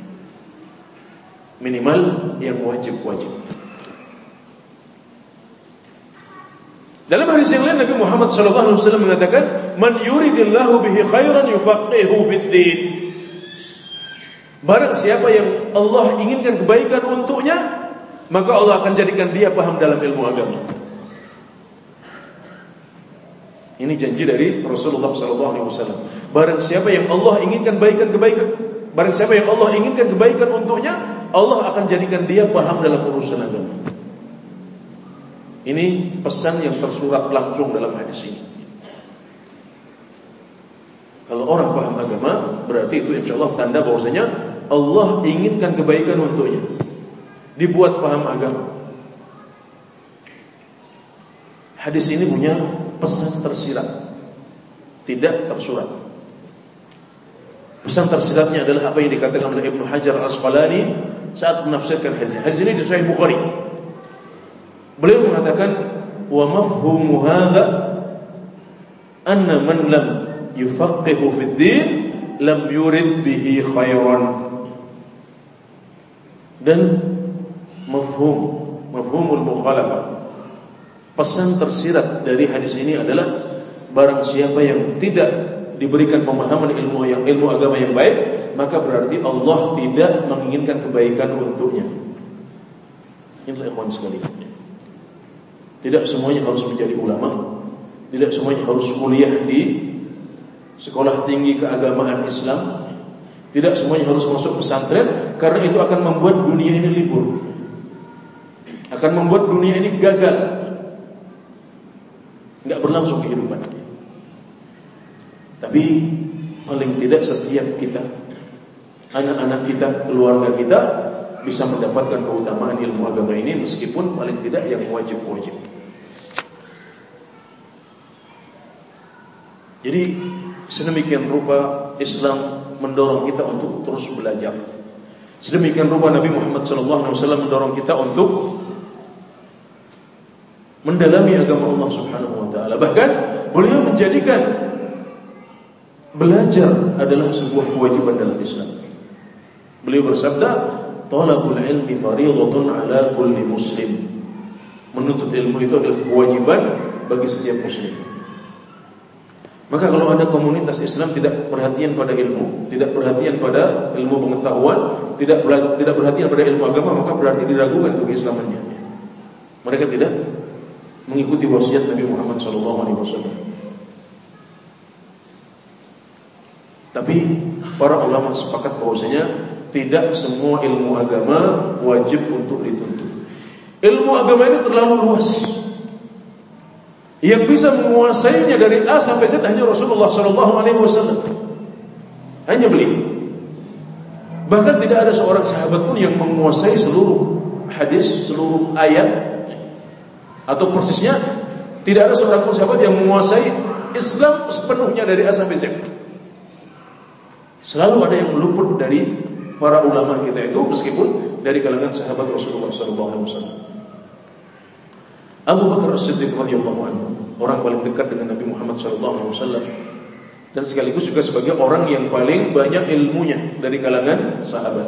Minimal yang wajib-wajib. Dalam hadis yang lain Nabi Muhammad sallallahu alaihi wasallam mengatakan, "Man yuridillahu bihi khairan yufaqihu fid din." Barang siapa yang Allah inginkan kebaikan untuknya, maka Allah akan jadikan dia paham dalam ilmu agama. Ini janji dari Rasulullah sallallahu alaihi wasallam. Barang siapa yang Allah inginkan kebaikan-kebaikan, barang siapa yang Allah inginkan kebaikan untuknya, Allah akan jadikan dia paham dalam urusan agama. Ini pesan yang tersurat langsung dalam hadis ini. Kalau orang paham agama, berarti itu insyaallah tanda bahwasanya Allah inginkan kebaikan untuknya. Dibuat paham agama. Hadis ini punya pesan tersirat, tidak tersurat. Pesan tersiratnya adalah apa yang dikatakan oleh Ibnu Hajar Al-Asqalani saat menafsirkan hadis ini. Hadis ini di Sahih Bukhari. Beliau mengatakan, wa mafhumu hadza anna man lam yufaqihu fid din lam yurid bihi khairan. Dan mafhum, mafhumul mukhalafah, pesan tersirat dari hadis ini adalah barang siapa yang tidak diberikan pemahaman ilmu yang ilmu agama yang baik, maka berarti Allah tidak menginginkan kebaikan untuknya. Inilah ikhwan sekalian. Tidak semuanya harus menjadi ulama, tidak semuanya harus kuliah di sekolah tinggi keagamaan Islam, tidak semuanya harus masuk pesantren, karena itu akan membuat dunia ini libur, akan membuat dunia ini gagal, enggak berlangsung kehidupan. Tapi paling tidak setiap kita, anak-anak kita, keluarga kita bisa mendapatkan keutamaan ilmu agama ini, meskipun paling tidak yang wajib-wajib. Jadi sedemikian rupa Islam mendorong kita untuk terus belajar. Sedemikian rupa Nabi Muhammad sallallahu alaihi wasallam mendorong kita untuk mendalami agama Allah Subhanahu wa taala. Bahkan beliau menjadikan belajar adalah sebuah kewajiban dalam Islam. Beliau bersabda, "Talabul ilmi fardhatun 'ala kulli muslim." Menuntut ilmu itu adalah kewajiban bagi setiap muslim. Maka kalau ada komunitas Islam tidak perhatian pada ilmu, tidak perhatian pada ilmu pengetahuan, tidak tidak perhatian pada ilmu agama, maka berarti diragukan untuk keislamannya. Mereka tidak mengikuti wasiat Nabi Muhammad sallallahu alaihi wasallam. Tapi para ulama sepakat bahwasanya tidak semua ilmu agama wajib untuk dituntut. Ilmu agama ini terlalu luas. Yang bisa menguasainya dari A sampai Z hanya Rasulullah sallallahu alaihi wasallam. Hanya beliau. Bahkan tidak ada seorang sahabat pun yang menguasai seluruh hadis, seluruh ayat, atau persisnya tidak ada seorang pun sahabat yang menguasai Islam sepenuhnya dari A sampai Z. Selalu ada yang luput dari para ulama kita itu, meskipun dari kalangan sahabat Rasulullah sallallahu alaihi wasallam. Abu Bakar As-Siddiq radhiyallahu anhu, orang paling dekat dengan Nabi Muhammad sallallahu alaihi wasallam, dan sekaligus juga sebagai orang yang paling banyak ilmunya dari kalangan sahabat.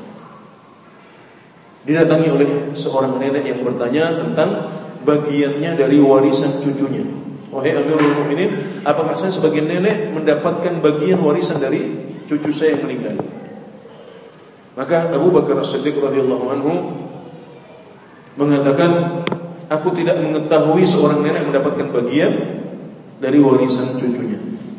Didatangi oleh seorang nenek yang bertanya tentang bagiannya dari warisan cucunya. Wahai Amirul Mukminin, apakah saya sebagai nenek mendapatkan bagian warisan dari cucu saya yang meninggal? Maka Abu Bakar As-Siddiq radhiyallahu anhu mengatakan, aku tidak mengetahui seorang nenek mendapatkan bagian dari warisan cucunya.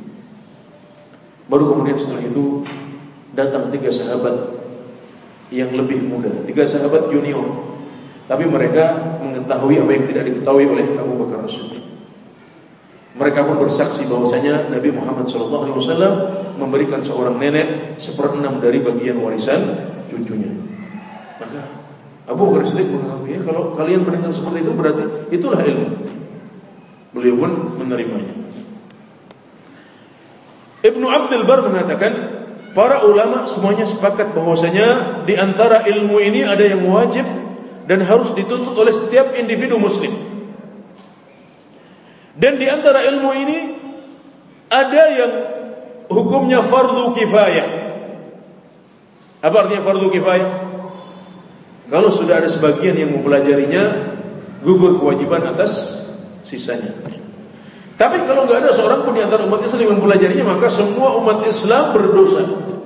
Baru kemudian setelah itu datang tiga sahabat yang lebih muda, tiga sahabat junior, tapi mereka mengetahui apa yang tidak diketahui oleh Abu Bakar As-Siddiq. Mereka pun bersaksi bahwasanya Nabi Muhammad sallallahu alaihi wasallam memberikan seorang nenek seperenam dari bagian warisan cucunya. Maka Abu Bakar Siddiq mengatakan, ya, kalau kalian mendengar seperti itu berarti itulah ilmu. Beliau pun menerimanya. Ibnu Abdul Bar mengatakan, para ulama semuanya sepakat bahwasanya di antara ilmu ini ada yang wajib, dan harus dituntut oleh setiap individu muslim. Dan di antara ilmu ini ada yang hukumnya fardu kifayah. Apa artinya fardu kifayah? Kalau sudah ada sebagian yang mempelajarinya, gugur kewajiban atas sisanya. Tapi kalau nggak ada seorang pun di antara umat Islam yang mempelajarinya, maka semua umat Islam berdosa.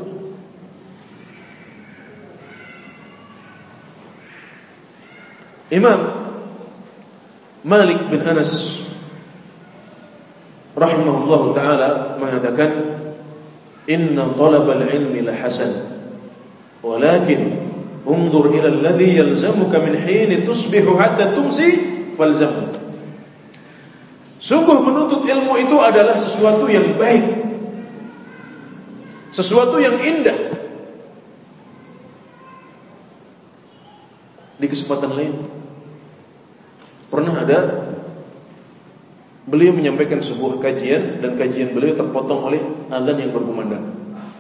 Imam Malik bin Anas rahimahullah ta'ala mengatakan, inna talabal ilmi la hasan, walakin unzur ila alladhi yalzamuka min hini tusbihu hatta tumsi falzamhu. Sungguh menuntut ilmu itu adalah sesuatu yang baik, sesuatu yang indah. Di kesempatan lain pernah ada beliau menyampaikan sebuah kajian, dan kajian beliau terpotong oleh azan yang berkumandang.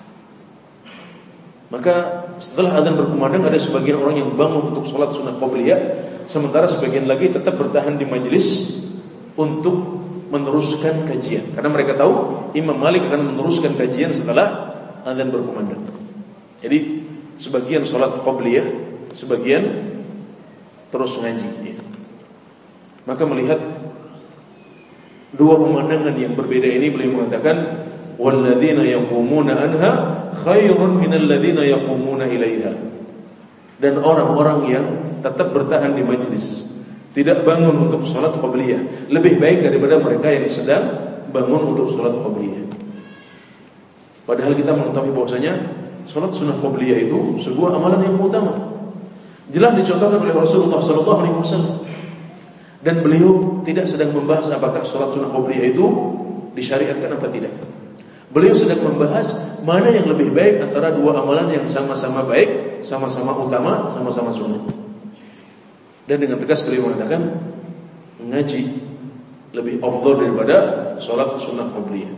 Maka setelah azan berkumandang, ada sebagian orang yang bangun untuk sholat sunnah qabliyah, sementara sebagian lagi tetap bertahan di majelis untuk meneruskan kajian, karena mereka tahu Imam Malik akan meneruskan kajian setelah azan berkumandang. Jadi sebagian sholat qabliyah, sebagian terus ngaji. Maka melihat dua pemandangan yang berbeda ini, beliau mengatakan, walladzina yaqumuna anha khairun minal ladzina yaqumuna ilaiha. Dan orang-orang yang tetap bertahan di majlis, tidak bangun untuk salat qabliyah, lebih baik daripada mereka yang sedang bangun untuk salat qabliyah. Padahal kita mengetahui bahwasanya salat sunnah qabliyah itu sebuah amalan yang utama, jelas dicontohkan oleh Rasulullah sallallahu alaihi wasallam. Dan beliau tidak sedang membahas apakah salat sunnah qabliyah itu disyariatkan apa tidak. Beliau sedang membahas mana yang lebih baik antara dua amalan yang sama-sama baik, sama-sama utama, sama-sama sunnah. Dan dengan tegas beliau mengatakan, ngaji lebih afdal daripada salat sunnah qabliyah.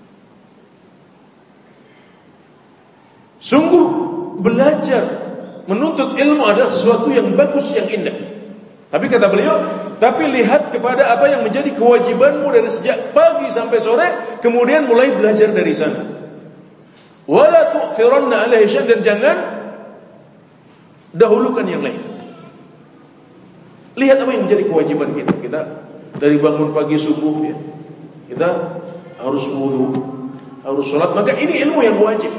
Sungguh belajar, menuntut ilmu adalah sesuatu yang bagus, yang indah. Tapi kata beliau, tapi lihat kepada apa yang menjadi kewajibanmu dari sejak pagi sampai sore, kemudian mulai belajar dari sana. Wala tu'thiranna 'alaihi syai', dan jangan dahulukan yang lain. Lihat apa yang menjadi kewajiban kita. Kita dari bangun pagi subuh, ya, kita harus wudu, harus sholat. Maka ini ilmu yang wajib.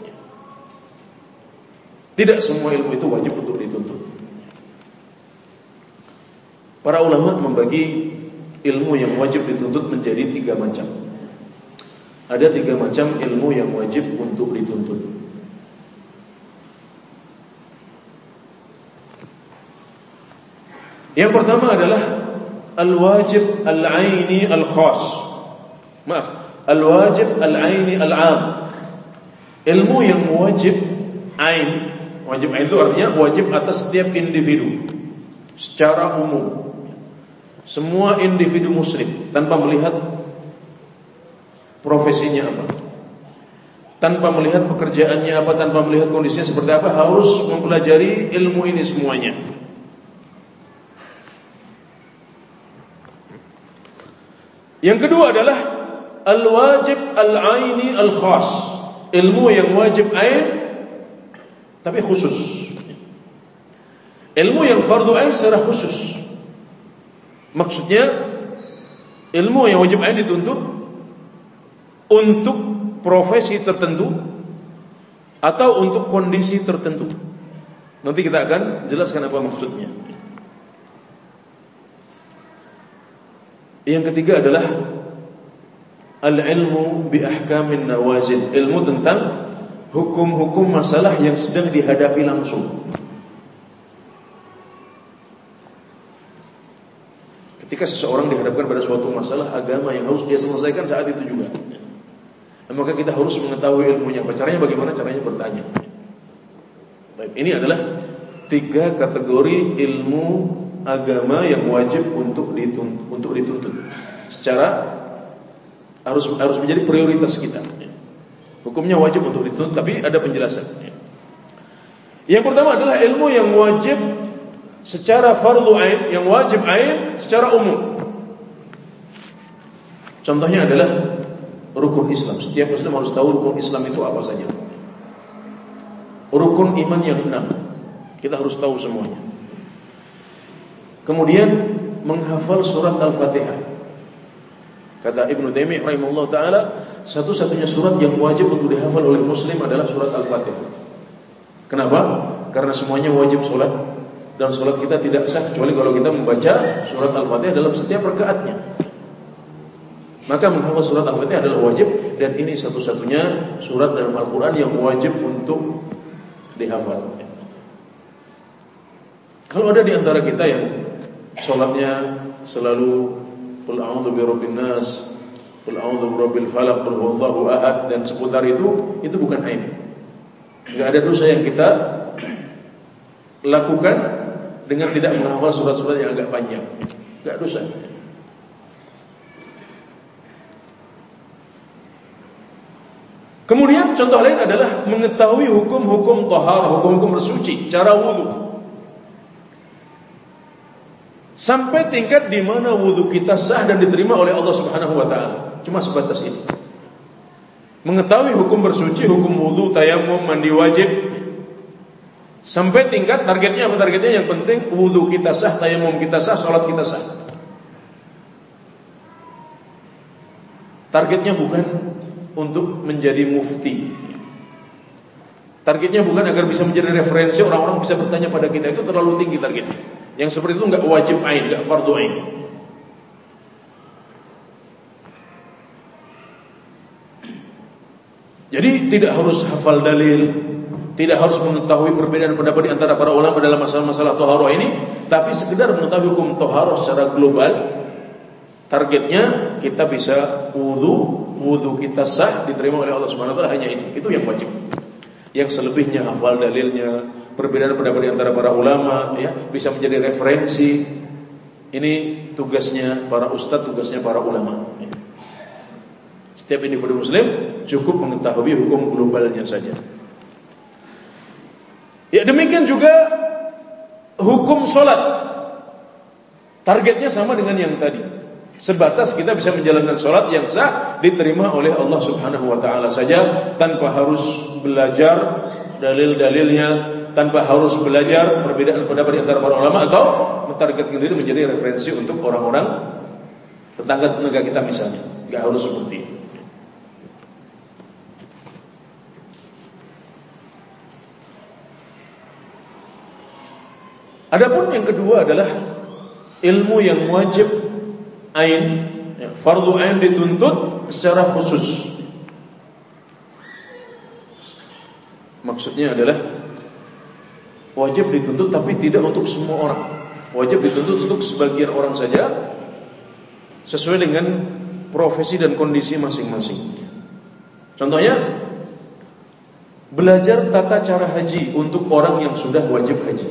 Tidak semua ilmu itu wajib untuk dituntut. Para ulama membagi ilmu yang wajib dituntut menjadi tiga macam. Ada tiga macam ilmu yang wajib untuk dituntut. Yang pertama adalah al-wajib al-aini al-khas. Maaf, al-wajib al-aini al-'am. Ilmu yang wajib ain. Wajib ain itu artinya wajib atas setiap individu secara umum. Semua individu muslim, tanpa melihat profesinya apa, tanpa melihat pekerjaannya apa, tanpa melihat kondisinya seperti apa, harus mempelajari ilmu ini semuanya. Yang kedua adalah al-wajib al-aini al-khas. Ilmu yang wajib ain tapi khusus. Ilmu yang fardu ain secara khusus. Maksudnya ilmu yang wajib ain dituntut untuk profesi tertentu atau untuk kondisi tertentu. Nanti kita akan jelaskan apa maksudnya. Yang ketiga adalah al-ilmu bi ahkamin nawazil. Ilmu tentang hukum-hukum masalah yang sedang dihadapi langsung. Ketika seseorang dihadapkan pada suatu masalah agama yang harus dia selesaikan saat itu juga, maka kita harus mengetahui ilmunya. Caranya bagaimana? Caranya bertanya. Baik, ini adalah tiga kategori ilmu agama yang wajib untuk dituntut, untuk dituntut. Secara harus harus menjadi prioritas kita. Hukumnya wajib untuk dituntut, tapi ada penjelasan. Yang pertama adalah ilmu yang wajib secara fardu ain, yang wajib ain secara umum. Contohnya adalah rukun Islam. Setiap muslim harus tahu rukun Islam itu apa saja. Rukun iman yang enam, kita harus tahu semuanya. Kemudian menghafal surat Al-Fatihah. Kata Ibnu Taimiyah rahimahullah taala, satu-satunya surat yang wajib untuk dihafal oleh muslim adalah surat Al-Fatihah. Kenapa? Karena semuanya wajib sholat, dan sholat kita tidak sah kecuali kalau kita membaca surat Al-Fatihah dalam setiap rakaatnya. Maka menghafal surat Al-Fatihah adalah wajib, dan ini satu-satunya surat dalam Al-Quran yang wajib untuk dihafal. Kalau ada di antara kita yang sholatnya selalu qul a'udzu birabbin nas, qul a'udzu birabbil falaq, qul huwallahu ahad, dan seputar itu, itu bukan ain. Enggak ada dosa yang kita lakukan dengan tidak menghafal surat-surat yang agak panjang. Enggak dosa. Kemudian contoh lain adalah mengetahui hukum-hukum taharah, hukum-hukum bersuci, cara wudu. Sampai tingkat di mana wudu kita sah dan diterima oleh Allah Subhanahu wa taala. Cuma sebatas ini. Mengetahui hukum bersuci, hukum wudu, tayamum, mandi wajib. Sampai tingkat targetnya apa targetnya? Yang penting wudu kita sah, tayamum kita sah, salat kita sah. Targetnya bukan untuk menjadi mufti. Targetnya bukan agar bisa menjadi referensi, orang-orang bisa bertanya pada kita. Itu terlalu tinggi targetnya. Yang seperti itu enggak wajib ain, enggak fardu ain. Jadi tidak harus hafal dalil, tidak harus mengetahui perbedaan pendapat di antara para ulama dalam masalah-masalah taharah ini, tapi sekedar mengetahui hukum taharah secara global. Targetnya kita bisa wudu, wudu kita sah, diterima oleh Allah Subhanahu wa taala, hanya itu. Itu yang wajib. Yang selebihnya hafal dalilnya, perbedaan pendapat di antara para ulama, ya, bisa menjadi referensi. Ini tugasnya para ustadz, tugasnya para ulama. Ya. Setiap individu muslim cukup mengetahui hukum globalnya saja. Ya, demikian juga hukum sholat. Targetnya sama dengan yang tadi. Sebatas kita bisa menjalankan sholat yang sah, diterima oleh Allah Subhanahu wa taala saja, tanpa harus belajar dalil-dalilnya, tanpa harus belajar perbedaan pendapat di antara para ulama, atau mentargetkan diri menjadi referensi untuk orang-orang tetangga-tetangga kita misalnya. Enggak harus seperti itu. Adapun yang kedua adalah ilmu yang wajib ain, ya, fardu ain dituntut secara khusus. Maksudnya adalah wajib dituntut tapi tidak untuk semua orang. Wajib dituntut untuk sebagian orang saja, sesuai dengan profesi dan kondisi masing-masing. Contohnya, belajar tata cara haji untuk orang yang sudah wajib haji.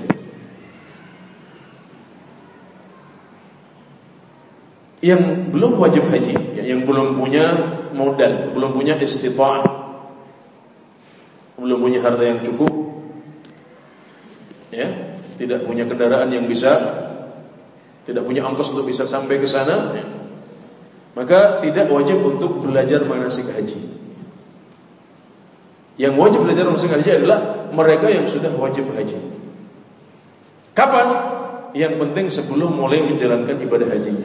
Yang belum wajib haji, yang belum punya modal, belum punya istita'ah, belum punya harta yang cukup, ya, tidak punya kendaraan yang bisa, tidak punya ongkos untuk bisa sampai ke sana, ya, maka tidak wajib untuk belajar manasik haji. Yang wajib belajar manasik haji adalah mereka yang sudah wajib haji. Kapan? Yang penting sebelum mulai menjalankan ibadah hajinya.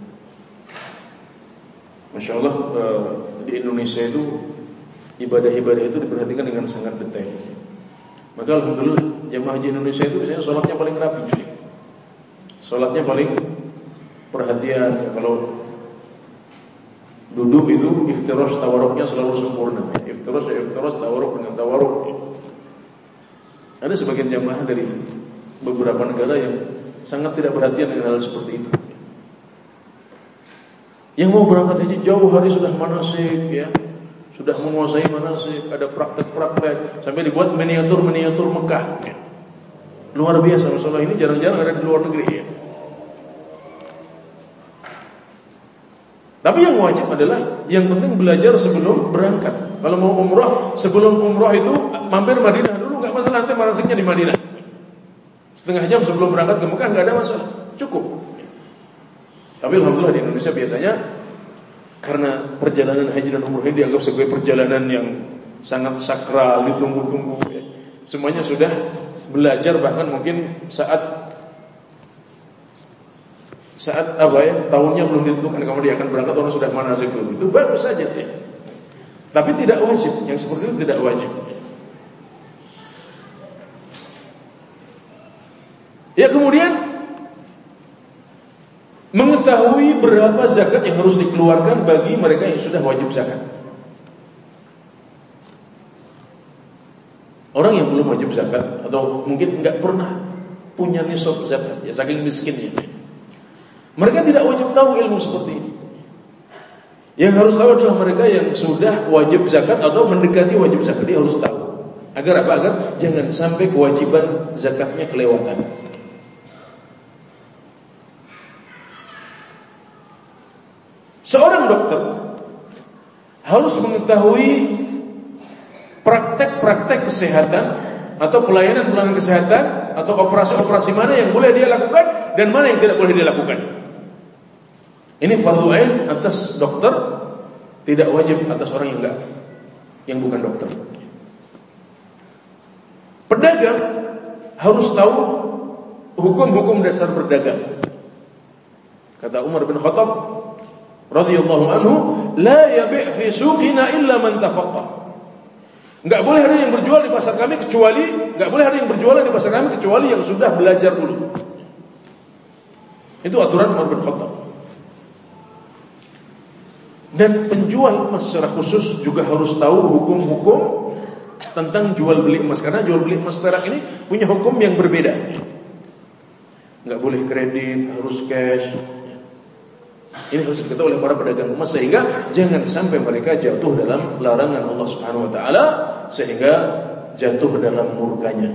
Masya Allah, di Indonesia itu ibadah-ibadah itu diperhatikan dengan sangat detail. Maka alhamdulillah jemaah haji Indonesia itu biasanya sholatnya paling rapi, sholatnya paling perhatian. Ya, kalau duduk itu iftirosh tawaruknya selalu sempurna. Iftirosh ya iftirosh, tawaruk dengan tawaruk. Ada sebagian jemaah dari beberapa negara yang sangat tidak perhatian dengan hal seperti itu. Yang mau berangkat haji jauh hari sudah manasik, ya, sudah menguasai manasik, ada praktek-praktek, sampai dibuat miniatur-miniatur Mekah, ya. Luar biasa, masalah ini jarang-jarang ada di luar negeri, ya. Tapi yang wajib adalah yang penting belajar sebelum berangkat. Kalau mau umrah, sebelum umrah itu mampir Madinah dulu, nggak masalah, nanti manasiknya di Madinah. setengah jam sebelum berangkat ke Mekah nggak ada masalah, cukup. Tapi alhamdulillah di Indonesia biasanya karena perjalanan haji dan umroh ini dianggap sebagai perjalanan yang sangat sakral, ditunggu-tunggu ya. Semuanya sudah belajar, bahkan mungkin saat saat apa ya, tahunnya belum ditentukan kamu dia akan berangkat, orang sudah manasik dulu. Itu bagus saja ya. Tapi tidak wajib, yang seperti itu tidak wajib. Ya, kemudian mengetahui berapa zakat yang harus dikeluarkan bagi mereka yang sudah wajib zakat. Orang yang belum wajib zakat atau mungkin enggak pernah punya nisab zakat, ya saking miskinnya, mereka tidak wajib tahu ilmu seperti ini. Yang harus tahu adalah mereka yang sudah wajib zakat atau mendekati wajib zakat. Dia harus tahu. Agar apa? Agar jangan sampai kewajiban zakatnya kelewatan. Seorang dokter harus mengetahui praktek-praktek kesehatan atau pelayanan-pelayanan kesehatan atau operasi-operasi mana yang boleh dia lakukan dan mana yang tidak boleh dia lakukan. Ini fardu ain atas dokter, tidak wajib atas orang yang enggak, yang bukan dokter. Pedagang harus tahu hukum-hukum dasar berdagang. Kata Umar bin Khattab radhiyallahu anhu, la yabi' fi suqina illa man tafaqqah. Enggak boleh ada yang berjual di pasar kami kecuali enggak boleh ada yang berjualan di pasar kami kecuali yang sudah belajar dulu. Itu aturan Umar bin Khattab. Dan penjual emas secara khusus juga harus tahu hukum-hukum tentang jual beli emas, karena jual beli emas perak ini punya hukum yang berbeda. Enggak boleh kredit, harus cash. Ini harus diketahui oleh para pedagang emas sehingga jangan sampai mereka jatuh dalam larangan Allah Subhanahu wa taala sehingga jatuh dalam murkanya.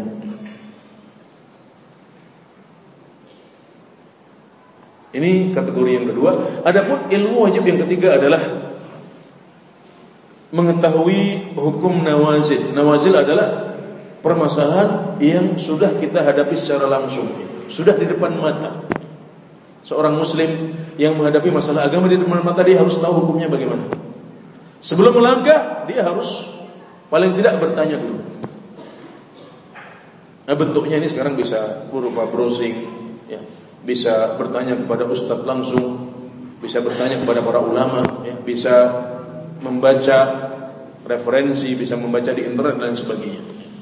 Ini kategori yang kedua. Adapun ilmu wajib yang ketiga adalah mengetahui hukum nawazil. Nawazil adalah permasalahan yang sudah kita hadapi secara langsung, sudah di depan mata. Seorang muslim yang menghadapi masalah agama di depan mata, dia harus tahu hukumnya bagaimana. Sebelum melangkah, dia harus paling tidak bertanya dulu. Nah, bentuknya ini sekarang bisa berupa browsing, ya. Bisa bertanya kepada ustadz langsung, bisa bertanya kepada para ulama, ya. Bisa membaca referensi, bisa membaca di internet dan sebagainya.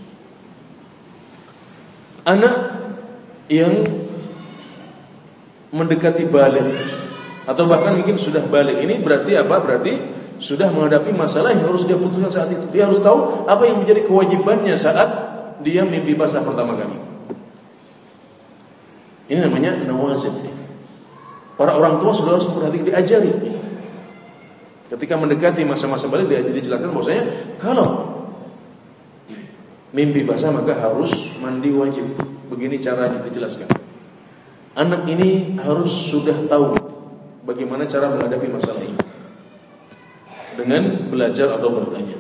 Anak yang mendekati balik atau bahkan mungkin sudah balik, ini berarti apa? Berarti sudah menghadapi masalah yang harus dia putuskan saat itu. Dia harus tahu apa yang menjadi kewajibannya saat dia mimpi basah pertama kali. Ini namanya nawazil. Para orang tua sudah harus berhati, diajari. Ketika mendekati masa-masa balik, dia dijelaskan bahwasanya kalau mimpi basah maka harus mandi wajib. Begini caranya dijelaskan. Anak ini harus sudah tahu bagaimana cara menghadapi masalah ini dengan belajar atau bertanya.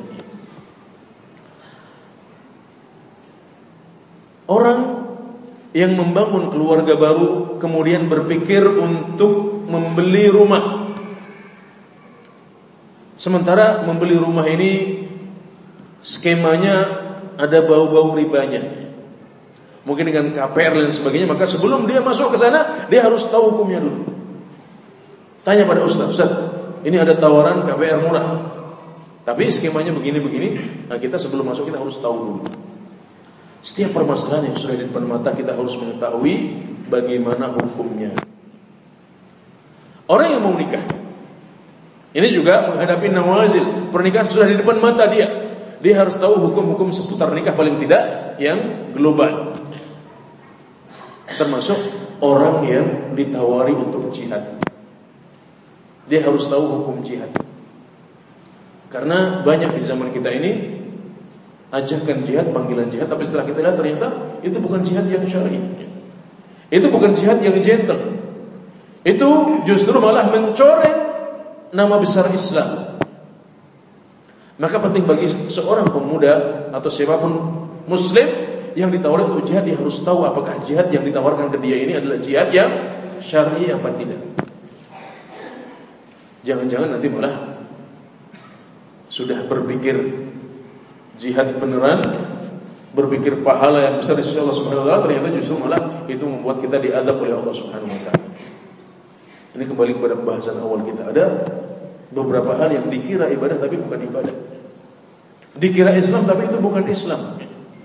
Orang yang membangun keluarga baru kemudian berpikir untuk membeli rumah, sementara membeli rumah ini skemanya ada bau-bau ribanya, mungkin dengan K P R dan sebagainya, maka sebelum dia masuk ke sana dia harus tahu hukumnya dulu. Tanya pada ustaz, ustaz, ini ada tawaran K P R murah, tapi skemanya begini-begini. Nah, kita sebelum masuk kita harus tahu dulu. Setiap permasalahan yang sudah di depan mata kita harus mengetahui bagaimana hukumnya. Orang yang mau menikah ini juga menghadapi nawazil. Pernikahan sudah di depan mata dia. Dia harus tahu hukum-hukum seputar nikah, paling tidak yang global. Termasuk orang yang ditawari untuk jihad. Dia harus tahu hukum jihad. Karena banyak di zaman kita ini ajakan jihad, panggilan jihad, tapi setelah kita lihat ternyata itu bukan jihad yang syar'i. Itu bukan jihad yang gentle. Itu justru malah mencoreng nama besar Islam. Maka penting bagi seorang pemuda atau siapapun muslim yang ditawarkan untuk jihad, dia harus tahu apakah jihad yang ditawarkan ke dia ini adalah jihad yang syar'i apa tidak. Jangan-jangan nanti malah sudah berpikir jihad beneran, berpikir pahala yang besar di sisi Allah Subhanahu wa taala, ternyata justru malah itu membuat kita diazab oleh Allah Subhanahu wa taala. Ini kembali kepada pembahasan awal kita. Ada beberapa hal yang dikira ibadah tapi bukan ibadah. Dikira Islam tapi itu bukan Islam.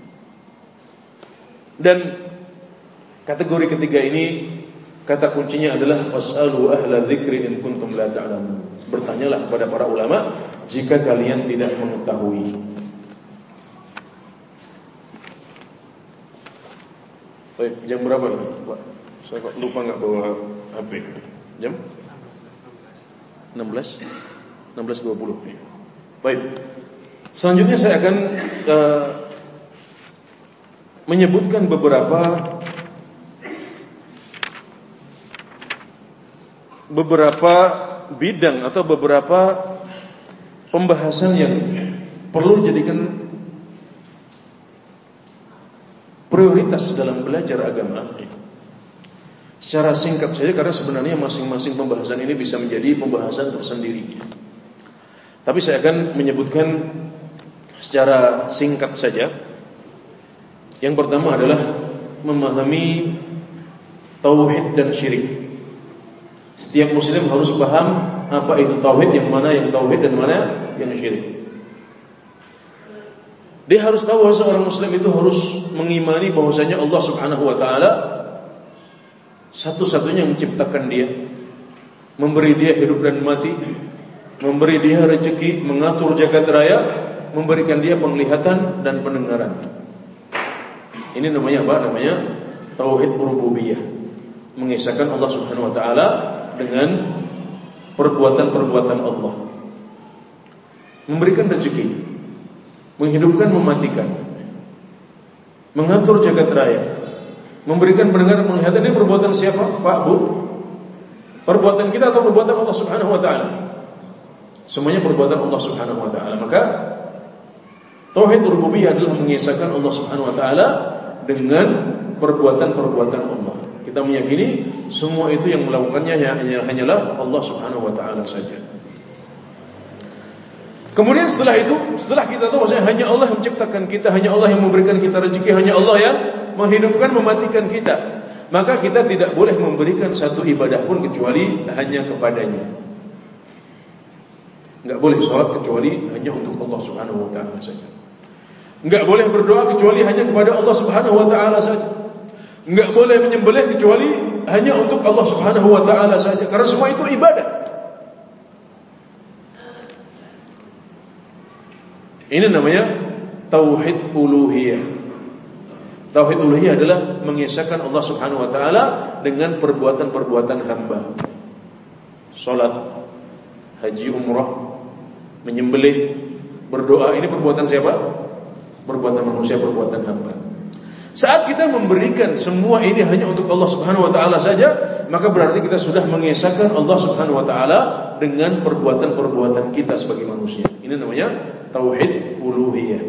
Dan kategori ketiga ini, kata kuncinya adalah fas'alu ahla dzikri in kuntum la ta'lamun. Bertanyalah kepada para ulama jika kalian tidak mengetahui. Baik, jam berapa ini, Pak? Saya kok lupa enggak bawa H P. Jam enam belas enam belas dua puluh. Baik. Selanjutnya saya akan uh, menyebutkan beberapa beberapa bidang atau beberapa pembahasan yang perlu dijadikan prioritas dalam belajar agama. Secara singkat saja, karena sebenarnya masing-masing pembahasan ini bisa menjadi pembahasan tersendiri. Tapi saya akan menyebutkan secara singkat saja. Yang pertama adalah memahami tauhid dan syirik. Setiap muslim harus paham apa itu tauhid, yang mana yang tauhid dan mana yang syirik. Dia harus tahu bahwa seorang muslim itu harus mengimani bahwasanya Allah Subhanahu wa taala satu-satunya yang menciptakan dia, memberi dia hidup dan mati, memberi dia rezeki, mengatur jagat raya, memberikan dia penglihatan dan pendengaran. Ini namanya apa? Namanya tauhid rububiyah. Mengisahkan Allah Subhanahu wa taala dengan perbuatan-perbuatan Allah. Memberikan rezeki, menghidupkan, mematikan, mengatur jagat raya, memberikan pendengaran, penglihatan. Ini perbuatan siapa, Pak, Bu? Perbuatan kita atau perbuatan Allah Subhanahu wa taala? Semuanya perbuatan Allah Subhanahu wa taala. Maka tauhid rububiyah adalah mengisahkan Allah Subhanahu wa taala dengan perbuatan-perbuatan Allah. Kita meyakini semua itu yang melakukannya hanyalah Allah Subhanahu wa taala saja. Kemudian setelah itu, setelah kita tahu bahwa hanya Allah yang menciptakan kita, hanya Allah yang memberikan kita rezeki, hanya Allah yang menghidupkan, mematikan kita, maka kita tidak boleh memberikan satu ibadah pun kecuali hanya kepadanya. Enggak boleh sholat kecuali hanya untuk Allah Subhanahu wa taala saja. Enggak boleh berdoa kecuali hanya kepada Allah Subhanahu wa taala saja. Enggak boleh menyembelih kecuali hanya untuk Allah Subhanahu wa taala saja, karena semua itu ibadah. Ini namanya tauhid uluhiyah. Tauhid uluhiyah adalah mengisahkan Allah Subhanahu wa taala dengan perbuatan-perbuatan hamba. Salat, haji, umrah, menyembelih, berdoa, ini perbuatan siapa? Perbuatan manusia, perbuatan hamba. Saat kita memberikan semua ini hanya untuk Allah Subhanahu wa taala saja, maka berarti kita sudah mengisahkan Allah Subhanahu wa taala dengan perbuatan-perbuatan kita sebagai manusia. Ini namanya tauhid uluhiyah.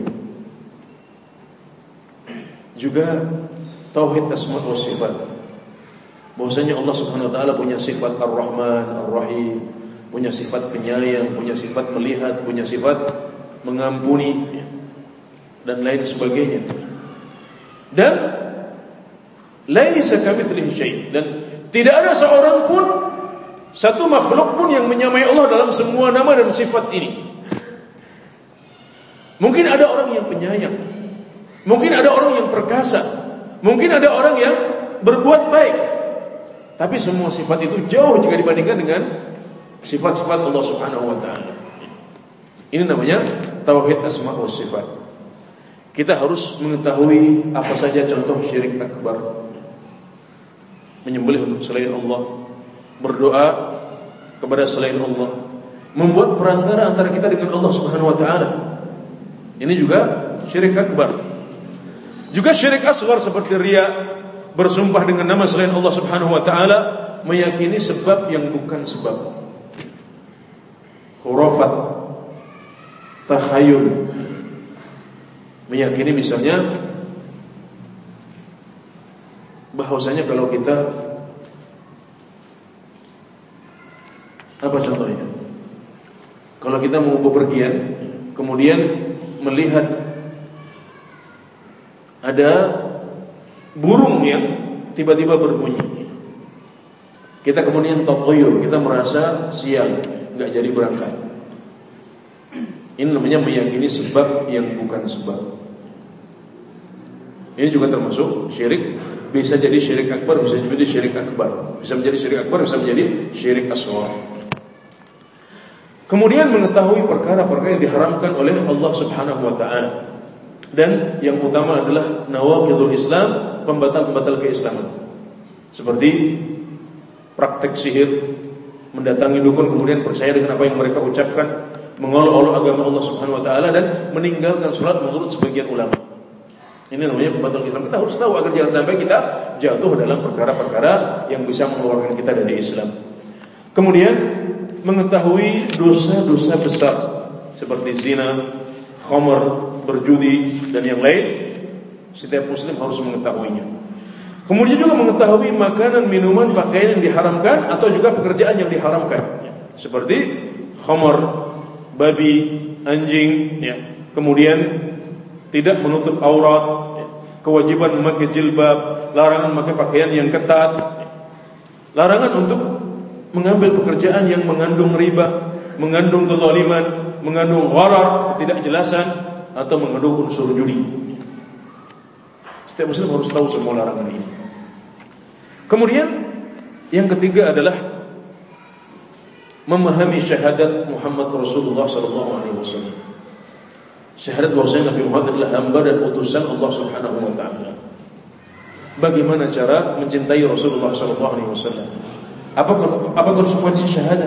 Juga tauhid asma wa sifat. Bahwasanya Allah Subhanahu wa taala punya sifat Ar-Rahman, Ar-Rahim, punya sifat penyayang, punya sifat melihat, punya sifat mengampuni dan lain sebagainya. Dan laisa kamitslihi syai', dan tidak ada seorang pun, satu makhluk pun yang menyamai Allah dalam semua nama dan sifat ini. Mungkin ada orang yang penyayang, mungkin ada orang yang perkasa, mungkin ada orang yang berbuat baik, tapi semua sifat itu jauh jika dibandingkan dengan sifat-sifat Allah Subhanahu wa taala. Ini namanya tauhid asma wa sifat. Kita harus mengetahui apa saja contoh syirik akbar. Menyembelih untuk selain Allah, berdoa kepada selain Allah, membuat perantara antara kita dengan Allah Subhanahu wa taala. Ini juga syirik akbar. Juga syirik asghar seperti riya, bersumpah dengan nama selain Allah Subhanahu wa taala, meyakini sebab yang bukan sebab. Khurafat, takhayul, meyakini misalnya bahwasanya kalau kita, apa contohnya? Kalau kita mau bepergian, kemudian melihat ada burung yang tiba-tiba berbunyi, kita kemudian tatayur, kita merasa sial, nggak jadi berangkat. Ini namanya meyakini sebab yang bukan sebab. Ini juga termasuk syirik. Bisa jadi syirik akbar, bisa jadi syirik akbar, bisa menjadi syirik akbar, bisa menjadi syirik asghar. Kemudian mengetahui perkara-perkara yang diharamkan oleh Allah Subhanahu wa taala. Dan yang utama adalah nawaqidul Islam, pembatal-pembatal keislaman. Seperti praktek sihir, mendatangi dukun kemudian percaya dengan apa yang mereka ucapkan, mengolok-olok agama Allah Subhanahu wa taala, dan meninggalkan salat menurut sebagian ulama. Ini namanya pembatal Islam. Kita harus tahu agar jangan sampai kita jatuh dalam perkara-perkara yang bisa mengeluarkan kita dari Islam. Kemudian mengetahui dosa-dosa besar seperti zina, khamr, berjudi dan yang lain. Setiap muslim harus mengetahuinya. Kemudian juga mengetahui makanan, minuman, pakaian yang diharamkan atau juga pekerjaan yang diharamkan, seperti khamr, babi, anjing, ya. Kemudian tidak menutup aurat, ya. Kewajiban memakai jilbab, larangan memakai pakaian yang ketat, ya. Larangan untuk mengambil pekerjaan yang mengandung riba, mengandung kezaliman, mengandung gharar, ketidakjelasan, atau mengandung unsur judi. Setiap muslim harus tahu semua larangan ini. Kemudian yang ketiga adalah memahami syahadat Muhammad Rasulullah sallallahu alaihi wasallam. Syahadat bahwasanya Nabi Muhammad adalah hamba dan utusan Allah Subhanahu wa taala. Bagaimana cara mencintai Rasulullah sallallahu alaihi wasallam? Apa apa konsekuensi syahadat?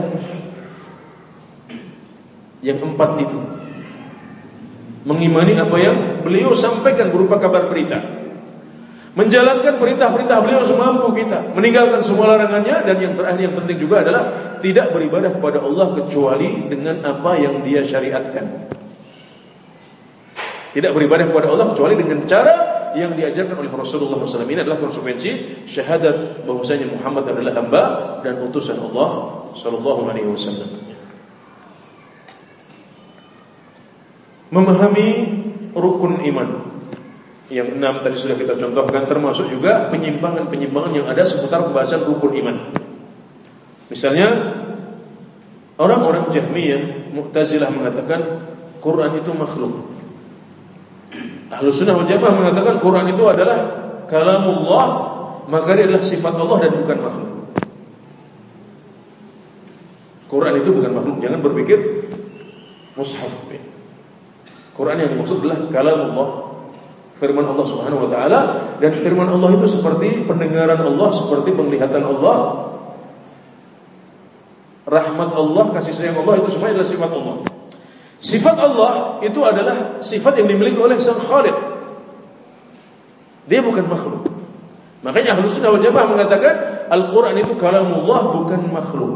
Yang empat itu. Mengimani apa yang beliau sampaikan berupa kabar berita. Menjalankan perintah-perintah beliau semampu kita, meninggalkan semua larangannya, dan yang terakhir yang penting juga adalah tidak beribadah kepada Allah kecuali dengan apa yang Dia syariatkan. Tidak beribadah kepada Allah kecuali dengan cara yang diajarkan oleh Rasulullah sallallahu alaihi wasallam. Ini adalah konsekuensi syahadat bahwasanya Muhammad adalah hamba dan utusan Allah sallallahu alaihi wasallam. Memahami rukun iman yang enam tadi sudah kita contohkan, termasuk juga penyimpangan-penyimpangan yang ada seputar pembahasan rukun iman. Misalnya orang-orang Jahmiyah, Mu'tazilah mengatakan Quran itu makhluk. Ahlus Sunnah wal Jamaah mengatakan Quran itu adalah kalamullah, maka dia adalah sifat Allah dan bukan makhluk. Quran itu bukan makhluk, jangan berpikir mushaf. Quran yang dimaksud adalah kalamullah, firman Allah Subhanahu wa taala, dan firman Allah itu seperti pendengaran Allah, seperti penglihatan Allah, rahmat Allah, kasih sayang Allah, itu semua adalah sifat Allah. Sifat Allah itu adalah sifat yang dimiliki oleh Sang Khaliq. Dia bukan makhluk. Makanya Ahlus Sunnah wal Jamaah mengatakan Al-Quran itu kalamullah, bukan makhluk.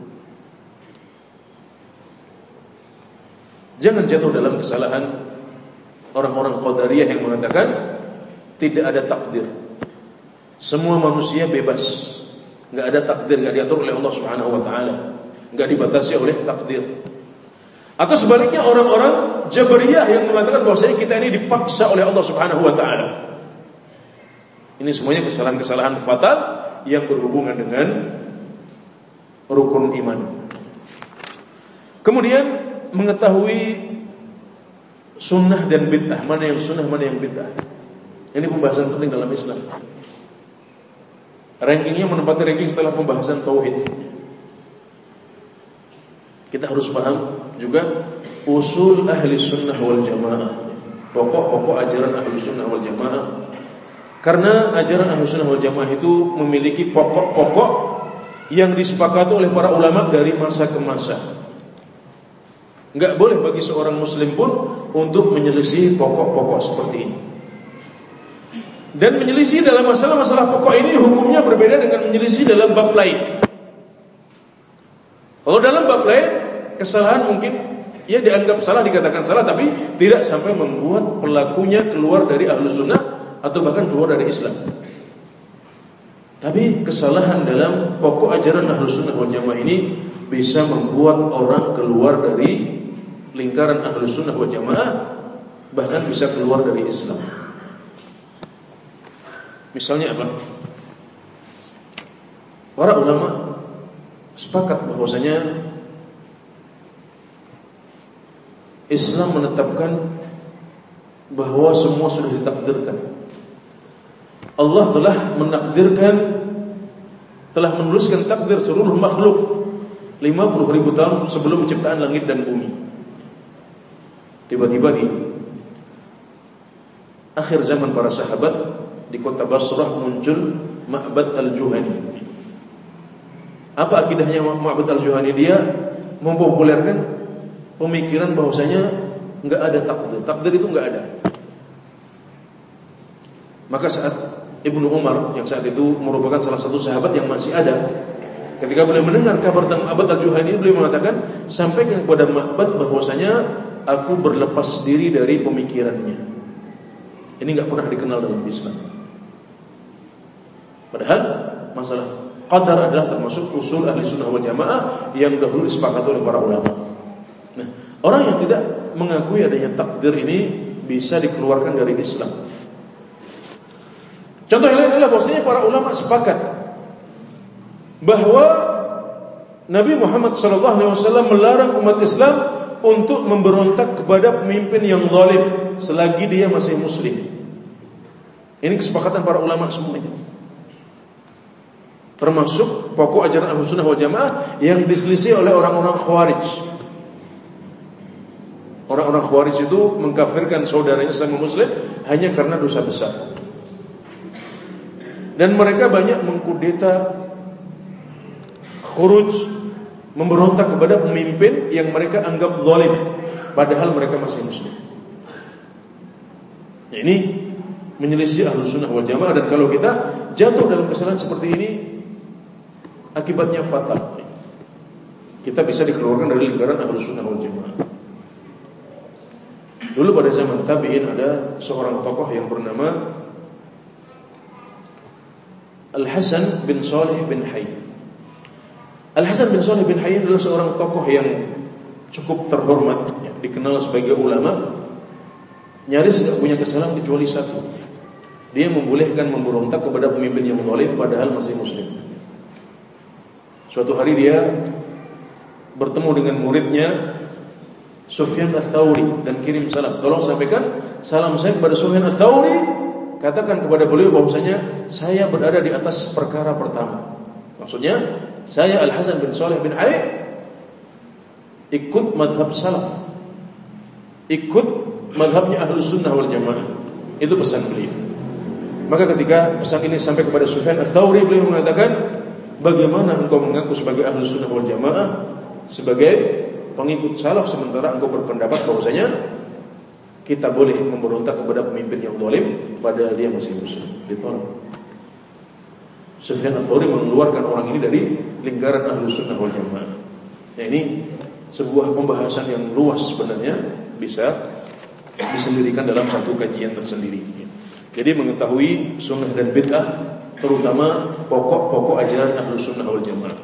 Jangan jatuh dalam kesalahan orang-orang Qadariyah yang mengatakan tidak ada takdir. Semua manusia bebas, enggak ada takdir, enggak diatur oleh Allah Subhanahu wa taala, enggak dibatasi oleh takdir. Atau sebaliknya orang-orang Jabariyah yang mengatakan bahwasanya kita ini dipaksa oleh Allah Subhanahu wa taala. Ini semuanya kesalahan-kesalahan fatal yang berhubungan dengan rukun iman. Kemudian mengetahui sunnah dan bid'ah, mana yang sunnah, mana yang bid'ah. Ini pembahasan penting dalam Islam. Rankingnya menempati ranking setelah pembahasan tauhid. Kita harus paham juga usul ahli sunnah wal jamaah, pokok-pokok ajaran ahli sunnah wal jamaah. Karena ajaran ahli sunnah wal jamaah itu memiliki pokok-pokok yang disepakati oleh para ulama dari masa ke masa. Enggak boleh bagi seorang muslim pun untuk menyelisih pokok-pokok seperti ini. Dan menyelisih dalam masalah-masalah pokok ini hukumnya berbeda dengan menyelisih dalam bab lain. Kalau dalam bab lain kesalahan mungkin ia dianggap salah, dikatakan salah, tapi tidak sampai membuat pelakunya keluar dari Ahlus Sunnah atau bahkan keluar dari Islam. Tapi kesalahan dalam pokok ajaran Ahlus Sunnah wal Jamaah ini bisa membuat orang keluar dari lingkaran Ahlus Sunnah wal Jamaah, bahkan bisa keluar dari Islam. Misalnya apa? Para ulama sepakat bahwasanya Islam menetapkan bahwa semua sudah ditakdirkan. Allah telah menakdirkan, telah menuliskan takdir seluruh makhluk lima puluh ribu tahun sebelum penciptaan langit dan bumi. Tiba-tiba di akhir zaman para sahabat di kota Basrah muncul Ma'bad al-Juhani. Apa akidahnya Ma'bad al-Juhani? Dia mempopulerkan pemikiran bahwasanya enggak ada takdir. Takdir itu enggak ada. Maka saat Ibnu Umar yang saat itu merupakan salah satu sahabat yang masih ada, ketika beliau mendengar kabar tentang Ma'bad al-Juhani, beliau mengatakan, sampaikan kepada Ma'bad bahwasanya aku berlepas diri dari pemikirannya. Ini enggak pernah dikenal dalam Islam. Padahal masalah qadar adalah termasuk usul ahli sunnah wal jamaah yang dahulu disepakati oleh para ulama. Nah, orang yang tidak mengakui adanya takdir ini bisa dikeluarkan dari Islam. Contoh yang lain adalah bahwasanya para ulama sepakat bahwa Nabi Muhammad shallallahu alaihi wasallam melarang umat Islam untuk memberontak kepada pemimpin yang zalim selagi dia masih muslim. Ini kesepakatan para ulama semuanya. Termasuk pokok ajaran Ahlus Sunnah wal Jamaah yang diselisih oleh orang-orang Khawarij. Orang-orang Khawarij itu mengkafirkan saudaranya sama muslim hanya karena dosa besar. Dan mereka banyak mengkudeta, khuruj, memberontak kepada pemimpin yang mereka anggap zalim, padahal mereka masih muslim. Ya, ini menyelisih Ahlus Sunnah wal Jamaah, dan kalau kita jatuh dalam kesalahan seperti ini, akibatnya fatal. Kita bisa dikeluarkan dari lingkaran Ahlus Sunnah wal Jamaah. Dulu pada zaman tabi'in ada seorang tokoh yang bernama Al-Hasan bin Salih bin Hayy. Al-Hasan bin Salih bin Hayy adalah seorang tokoh yang cukup terhormat, ya, dikenal sebagai ulama. Nyaris tidak punya kesalahan kecuali satu. Dia membolehkan memberontak kepada pemimpin yang zalim padahal masih muslim. Suatu hari dia bertemu dengan muridnya Sufyan Ats-Tsauri dan kirim salam. Tolong sampaikan salam saya kepada Sufyan Ats-Tsauri. Katakan kepada beliau bahwasanya saya berada di atas perkara pertama. Maksudnya saya Al-Hasan bin Salih bin Hayy ikut madhab salaf, ikut madhabnya Ahlus Sunnah wal Jamaah. Itu pesan beliau. Maka ketika pesan ini sampai kepada Sufyan Ats-Tsauri, beliau mengatakan, bagaimana engkau mengaku sebagai Ahlus Sunnah wal Jamaah, sebagai pengikut salaf, sementara engkau berpendapat bahwasanya kita boleh memberontak kepada pemimpin yang zalim padahal dia masih muslim. Ditolak. Sufyan Ats-Tsauri mengeluarkan orang ini dari lingkaran Ahlus Sunnah wal Jamaah. Nah, ini sebuah pembahasan yang luas sebenarnya, bisa disendirikan dalam satu kajian tersendiri. Jadi mengetahui sunnah dan bid'ah, terutama pokok-pokok ajaran Ahlus Sunnah wal Jamaah.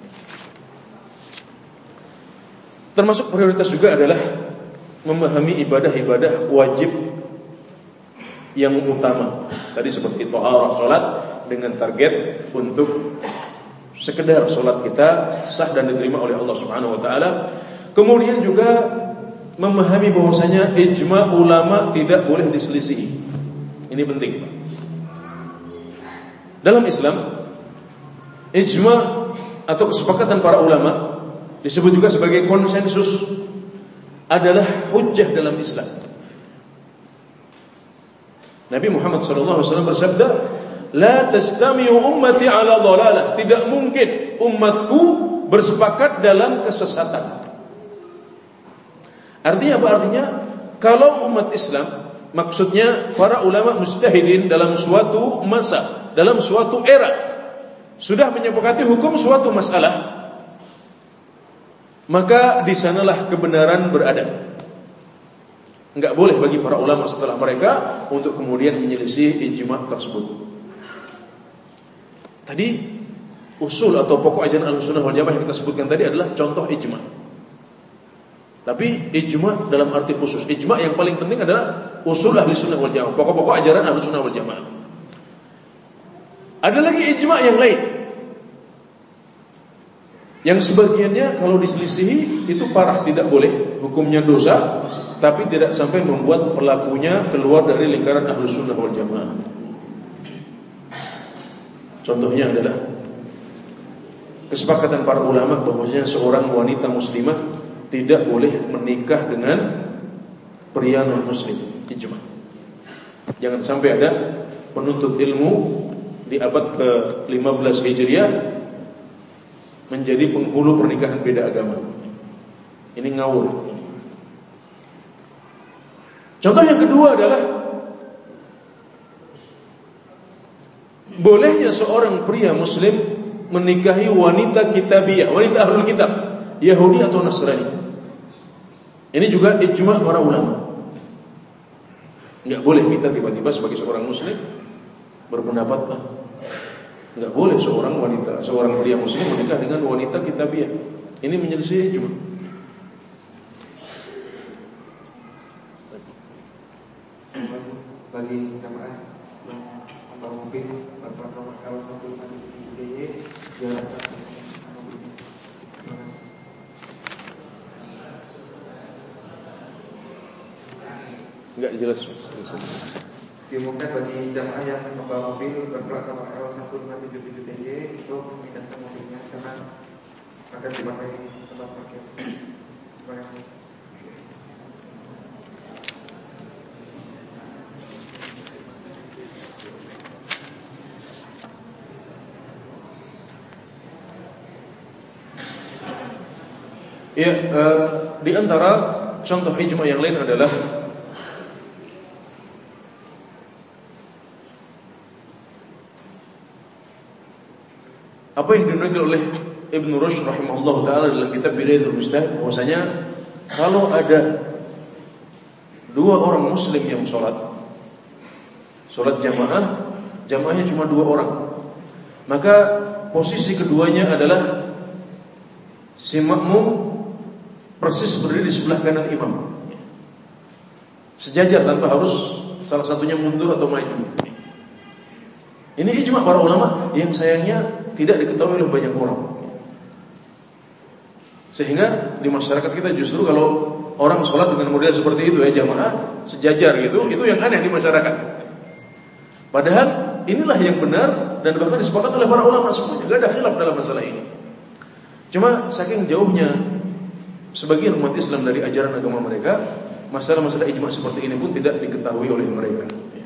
Termasuk prioritas juga adalah memahami ibadah-ibadah wajib yang utama. Tadi seperti thaharah, salat, dengan target untuk sekedar salat kita sah dan diterima oleh Allah Subhanahu wa taala. Kemudian juga memahami bahwasanya ijma' ulama tidak boleh diselisihi. Ini penting. Dalam Islam, ijma' atau kesepakatan para ulama disebut juga sebagai konsensus, adalah hujjah dalam Islam. Nabi Muhammad sallallahu alaihi wasallam bersabda, "La tajtami'u ummati 'ala dhalalah." Tidak mungkin umatku bersepakat dalam kesesatan. Artinya apa artinya? Kalau umat Islam, maksudnya para ulama mujtahidin dalam suatu masa, dalam suatu era, sudah menyepakati hukum suatu masalah, maka di sanalah kebenaran berada. Enggak boleh bagi para ulama setelah mereka untuk kemudian menyelisih ijma' tersebut. Tadi usul atau pokok ajaran Ahlussunnah wal Jamaah yang kita sebutkan tadi adalah contoh ijma. Tapi ijma dalam arti khusus. Ijma yang paling penting adalah usul Ahlussunnah wal Jamaah, pokok-pokok ajaran Ahlussunnah wal Jamaah. Ada lagi ijma yang lain, yang sebagiannya kalau diselisihi itu parah, tidak boleh, hukumnya dosa, tapi tidak sampai membuat pelakunya keluar dari lingkaran Ahlussunnah wal Jamaah. Contohnya adalah kesepakatan para ulama bahwasanya seorang wanita muslimah tidak boleh menikah dengan pria non muslim. Ijma. Jangan sampai ada penuntut ilmu di abad ke lima belas Hijriah menjadi penghulu pernikahan beda agama. Ini ngawur. Contoh yang kedua adalah bolehnya seorang pria muslim menikahi wanita kitabiyah, wanita ahlul kitab, Yahudi atau Nasrani. Ini juga ijma para ulama. Enggak boleh kita tiba-tiba sebagai seorang muslim berpendapat, enggak boleh seorang wanita, seorang pria muslim menikah dengan wanita kitabiyah. Ini menyelisih ijma. Bagi jamaah yang membawa mobil berplat nomor L satu lima tujuh D Y diharapkan mobilnya. Terima kasih. Enggak jelas. Diumumkan bagi jamaah yang membawa mobil berplat nomor L satu lima tujuh tujuh D Y untuk memindahkan mobilnya karena akan dipakai tempat parkir. Terima kasih. Ya, uh, di antara contoh ijma yang lain adalah apa yang dinukil oleh Ibnu Rushd rahimahullah taala dalam kitab Bidayatul Mujtahid, bahwasanya kalau ada dua orang muslim yang sholat sholat jamaah, jamaahnya cuma dua orang, maka posisi keduanya adalah si makmum persis berdiri di sebelah kanan imam, sejajar tanpa harus salah satunya mundur atau maju. Ini ijma para ulama yang sayangnya tidak diketahui oleh banyak orang. Sehingga di masyarakat kita justru kalau orang sholat dengan model seperti itu, ya jamaah sejajar gitu, itu yang aneh di masyarakat. Padahal inilah yang benar dan bahkan disepakati oleh para ulama semuanya, tidak ada khilaf dalam masalah ini. Cuma saking jauhnya sebagian umat Islam dari ajaran agama mereka, masalah-masalah ijma seperti ini pun tidak diketahui oleh mereka.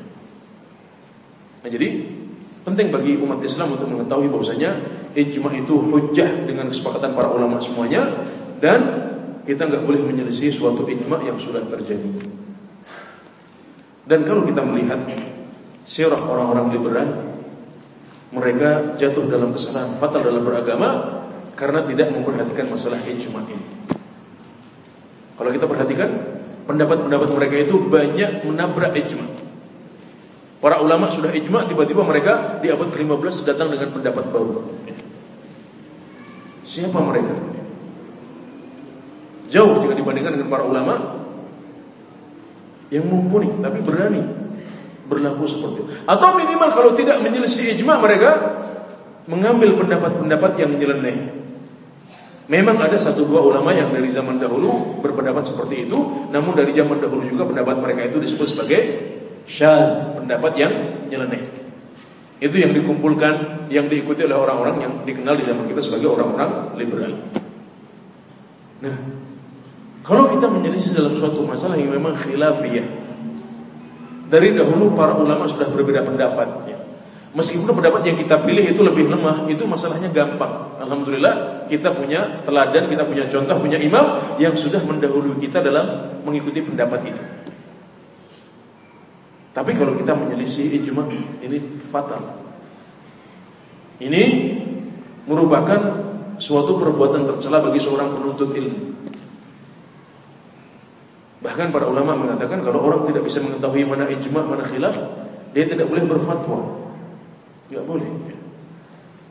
Nah, jadi penting bagi umat Islam untuk mengetahui bahwasanya ijma itu hujjah dengan kesepakatan para ulama semuanya, dan kita nggak boleh menyelisih suatu ijma yang sudah terjadi. Dan kalau kita melihat sirah orang-orang liberal, mereka jatuh dalam kesalahan fatal dalam beragama karena tidak memperhatikan masalah ijma ini. Kalau kita perhatikan pendapat-pendapat mereka itu banyak menabrak ijma. Para ulama sudah ijma, tiba-tiba mereka di abad ke lima belas datang dengan pendapat baru. Siapa mereka? Jauh jika dibandingkan dengan para ulama yang mumpuni tapi berani berlaku seperti itu. Atau minimal kalau tidak menyelisih ijma, mereka mengambil pendapat-pendapat yang nyeleneh. Memang ada satu dua ulama yang dari zaman dahulu berpendapat seperti itu, namun dari zaman dahulu juga pendapat mereka itu disebut sebagai syadz, pendapat yang nyeleneh. Itu yang dikumpulkan, yang diikuti oleh orang-orang yang dikenal di zaman kita sebagai orang-orang liberal. Nah, kalau kita menyelisih dalam suatu masalah yang memang khilafiyah, dari dahulu para ulama sudah berbeda pendapat, ya. Meskipun pendapat yang kita pilih itu lebih lemah, itu masalahnya gampang. Alhamdulillah kita punya teladan, kita punya contoh, punya imam yang sudah mendahului kita dalam mengikuti pendapat itu. Tapi kalau kita menyelisih ijma, ini fatal. Ini merupakan suatu perbuatan tercela bagi seorang penuntut ilmu. Bahkan para ulama mengatakan kalau orang tidak bisa mengetahui mana ijma, mana khilaf, dia tidak boleh berfatwa. Tidak boleh.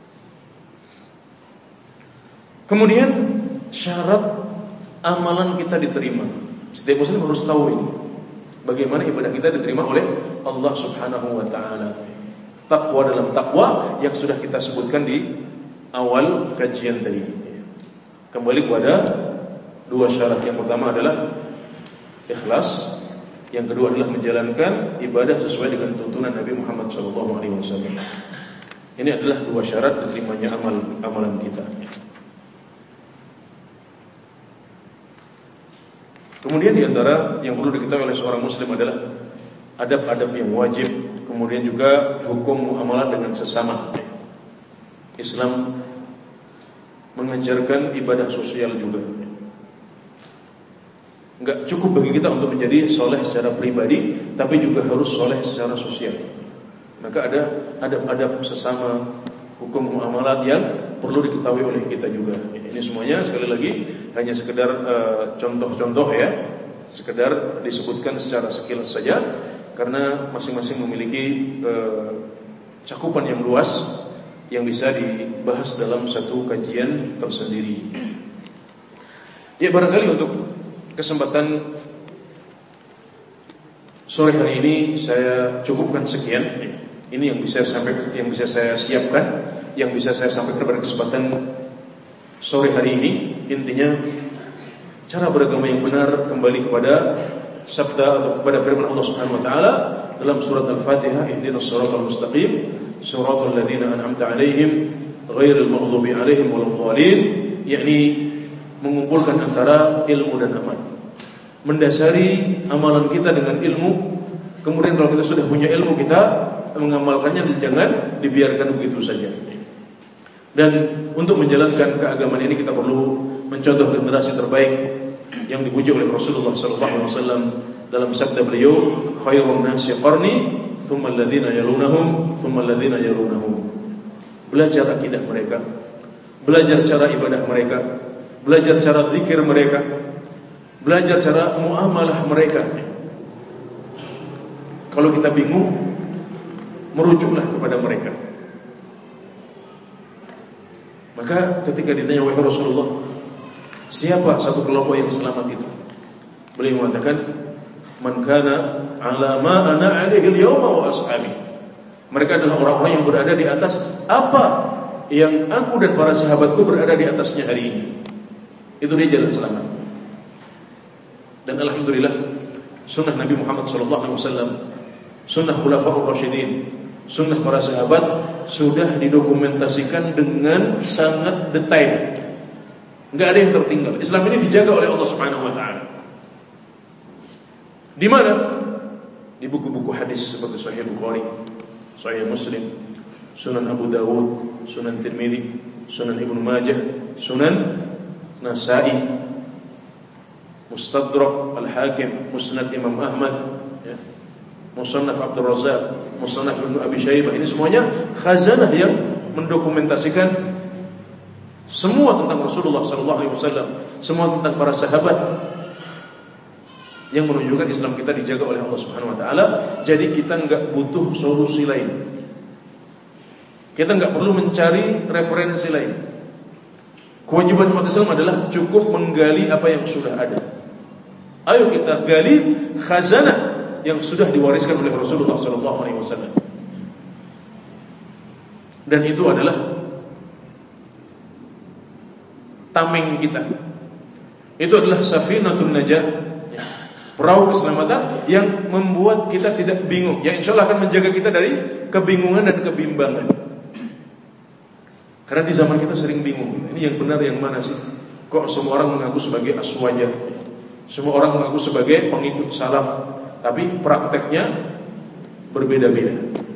Kemudian syarat amalan kita diterima. Setiap muslim harus tahu ini. Bagaimana ibadah kita diterima oleh Allah Subhanahu wa taala. Takwa dalam takwa yang sudah kita sebutkan di awal kajian tadi. Kembali kepada dua syarat. Yang pertama adalah ikhlas, yang kedua adalah menjalankan ibadah sesuai dengan tuntunan Nabi Muhammad shallallahu alaihi wasallam. Ini adalah dua syarat diterimanya amal amalan kita. Kemudian di antara yang perlu diketahui oleh seorang muslim adalah adab-adab yang wajib, kemudian juga hukum muamalah dengan sesama. Islam mengajarkan ibadah sosial juga. Enggak cukup bagi kita untuk menjadi soleh secara pribadi, tapi juga harus soleh secara sosial. Maka ada adab-adab sesama, hukum muamalat yang perlu diketahui oleh kita juga. Ini semuanya sekali lagi hanya sekedar uh, contoh-contoh ya, sekedar disebutkan secara sekilas saja, karena masing-masing memiliki uh, cakupan yang luas yang bisa dibahas dalam satu kajian tersendiri. Ya, barangkali untuk kesempatan sore hari ini saya cukupkan sekian. Ini yang bisa sampai yang bisa saya siapkan, yang bisa saya sampaikan pada kesempatan sore hari ini. Intinya cara beragama yang benar kembali kepada sabda atau kepada firman Allah Subhanahu wa taala dalam surat Al-Fatihah, ihdinas siratal mustaqim, siratal ladzina an'amta 'alaihim ghairil maghdubi 'alaihim waladdallin, yakni mengumpulkan antara ilmu dan amal. Mendasari amalan kita dengan ilmu. Kemudian kalau kita sudah punya ilmu, kita mengamalkannya, jangan dibiarkan begitu saja. Dan untuk menjelaskan keagamaan ini kita perlu mencontoh generasi terbaik yang dipuji oleh Rasulullah sallallahu alaihi wasallam dalam sabda beliau, khairun nasi qarni, thumma alladhina yalunahum, thumma alladhina yalunahum. Belajar akidah mereka, belajar cara ibadah mereka, belajar cara zikir mereka, belajar cara muamalah mereka. Kalau kita bingung, merujuklah kepada mereka. Maka ketika ditanya wahai Rasulullah, siapa satu kelompok yang selamat itu? Beliau mengatakan, man kana ala ma ana alaihi al-yawma wa ashabi. Mereka adalah orang-orang yang berada di atas apa yang aku dan para sahabatku berada di atasnya hari ini. Itu dia jalan selamat. Dan alhamdulillah sunnah Nabi Muhammad sallallahu alaihi wasallam, sunnah khulafaur rasyidin, sunnah para sahabat sudah didokumentasikan dengan sangat detail. Enggak ada yang tertinggal. Islam ini dijaga oleh Allah Subhanahu wa taala. Di mana? Di buku-buku hadis seperti Sahih Bukhari, Sahih Muslim, Sunan Abu Dawud, Sunan Tirmidzi, Sunan Ibnu Majah, Sunan Nasa'i, Mustadrak Al-Hakim, Musnad Imam Ahmad, ya, Musannaf Abdul Razzaq, Musannaf Ibnu Abi Syaibah. Ini semuanya khazanah yang mendokumentasikan semua tentang Rasulullah sallallahu alaihi wasallam, semua tentang para sahabat, yang menunjukkan Islam kita dijaga oleh Allah Subhanahu wa taala. Jadi kita enggak butuh solusi lain. Kita enggak perlu mencari referensi lain. Kewajiban umat Islam adalah cukup menggali apa yang sudah ada. Ayo kita gali khazanah yang sudah diwariskan oleh Rasulullah sallallahu alaihi wasallam. Dan itu adalah tameng kita. Itu adalah safinatun najah, perahu keselamatan yang membuat kita tidak bingung, yang insya Allah akan menjaga kita dari kebingungan dan kebimbangan. Karena di zaman kita sering bingung, ini yang benar yang mana sih? Kok semua orang mengaku sebagai aswajah, semua orang mengaku sebagai pengikut salaf, tapi prakteknya berbeda-beda.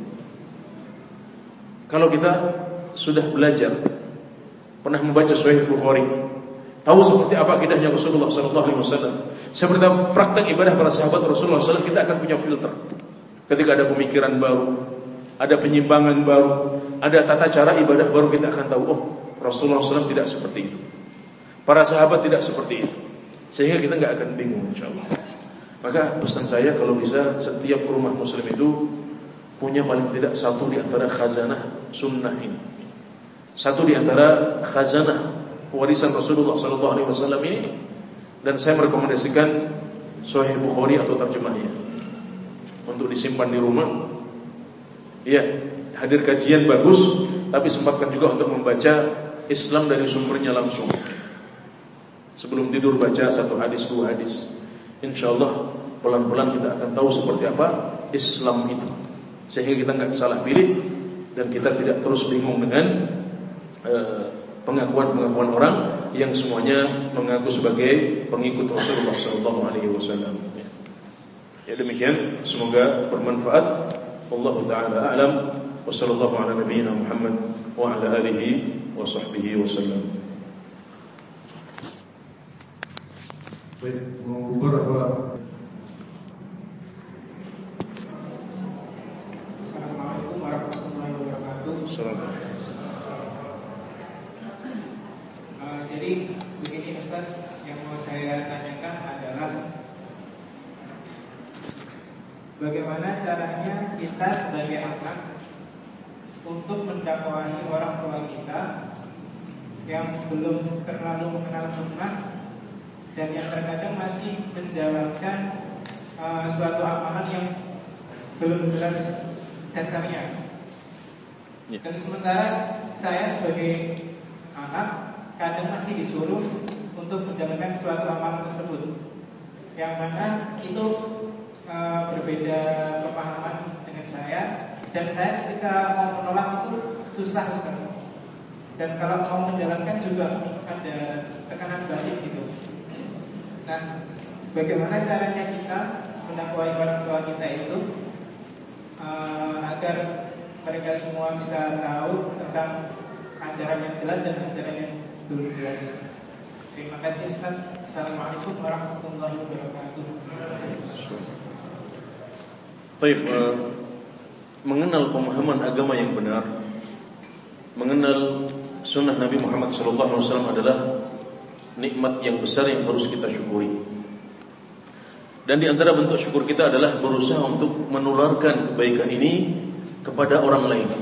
Kalau kita sudah belajar, pernah membaca Sahih Bukhari, tahu seperti apa akidahnya Rasulullah sallallahu alaihi wasallam, seperti praktek ibadah para sahabat Rasulullah sallallahu alaihi wasallam, kita akan punya filter. Ketika ada pemikiran baru, ada penyimpangan baru, ada tata cara ibadah baru, kita akan tahu, oh Rasulullah sallallahu alaihi wasallam tidak seperti itu, para sahabat tidak seperti itu, sehingga kita nggak akan bingung insyaallah. Maka pesan saya, kalau bisa setiap rumah muslim itu punya paling tidak satu di antara khazanah sunnah ini, satu di antara khazanah warisan Rasulullah sallallahu alaihi wasallam ini, dan saya merekomendasikan Sahih Bukhari atau terjemahnya untuk disimpan di rumah. Ya, hadir kajian bagus, tapi sempatkan juga untuk membaca Islam dari sumbernya langsung. Sebelum tidur baca satu hadis, dua hadis. Insyaallah pelan-pelan kita akan tahu seperti apa Islam itu, sehingga kita nggak salah pilih dan kita tidak terus bingung dengan uh, pengakuan-pengakuan orang yang semuanya mengaku sebagai pengikut Rasulullah sallallahu alaihi wasallam. Ya, demikian, semoga bermanfaat. Wallahu taala a'lam. Wa sallallahu ala nabiyyina Muhammad wa ala alihi wa sahbihi wasallam. Baik, mau bubar apa? Assalamualaikum warahmatullahi wabarakatuh. Assalamualaikum. Uh, jadi begini Ustaz, yang mau saya tanyakan adalah bagaimana caranya kita sebagai anak untuk mendakwai orang tua kita yang belum terlalu mengenal sunnah dan yang terkadang masih menjalankan uh, suatu amalan yang belum jelas dasarnya. Dan sementara saya sebagai anak kadang masih disuruh untuk menjalankan suatu amalan tersebut, yang mana itu e, berbeda pemahaman dengan saya, dan saya ketika mau menolak itu susah sekali. Dan kalau mau menjalankan juga ada tekanan balik gitu. Nah, bagaimana caranya kita mendakwai orang tua kita itu e, agar mereka semua bisa tahu tentang ajaran yang jelas dan ajaran yang belum jelas. Terima kasih Ustaz. Assalamualaikum warahmatullahi wabarakatuh. Baik, uh, mengenal pemahaman agama yang benar, mengenal sunnah Nabi Muhammad sallallahu alaihi wasallam adalah nikmat yang besar yang harus kita syukuri. Dan di antara bentuk syukur kita adalah berusaha untuk menularkan kebaikan ini kepada orang lain.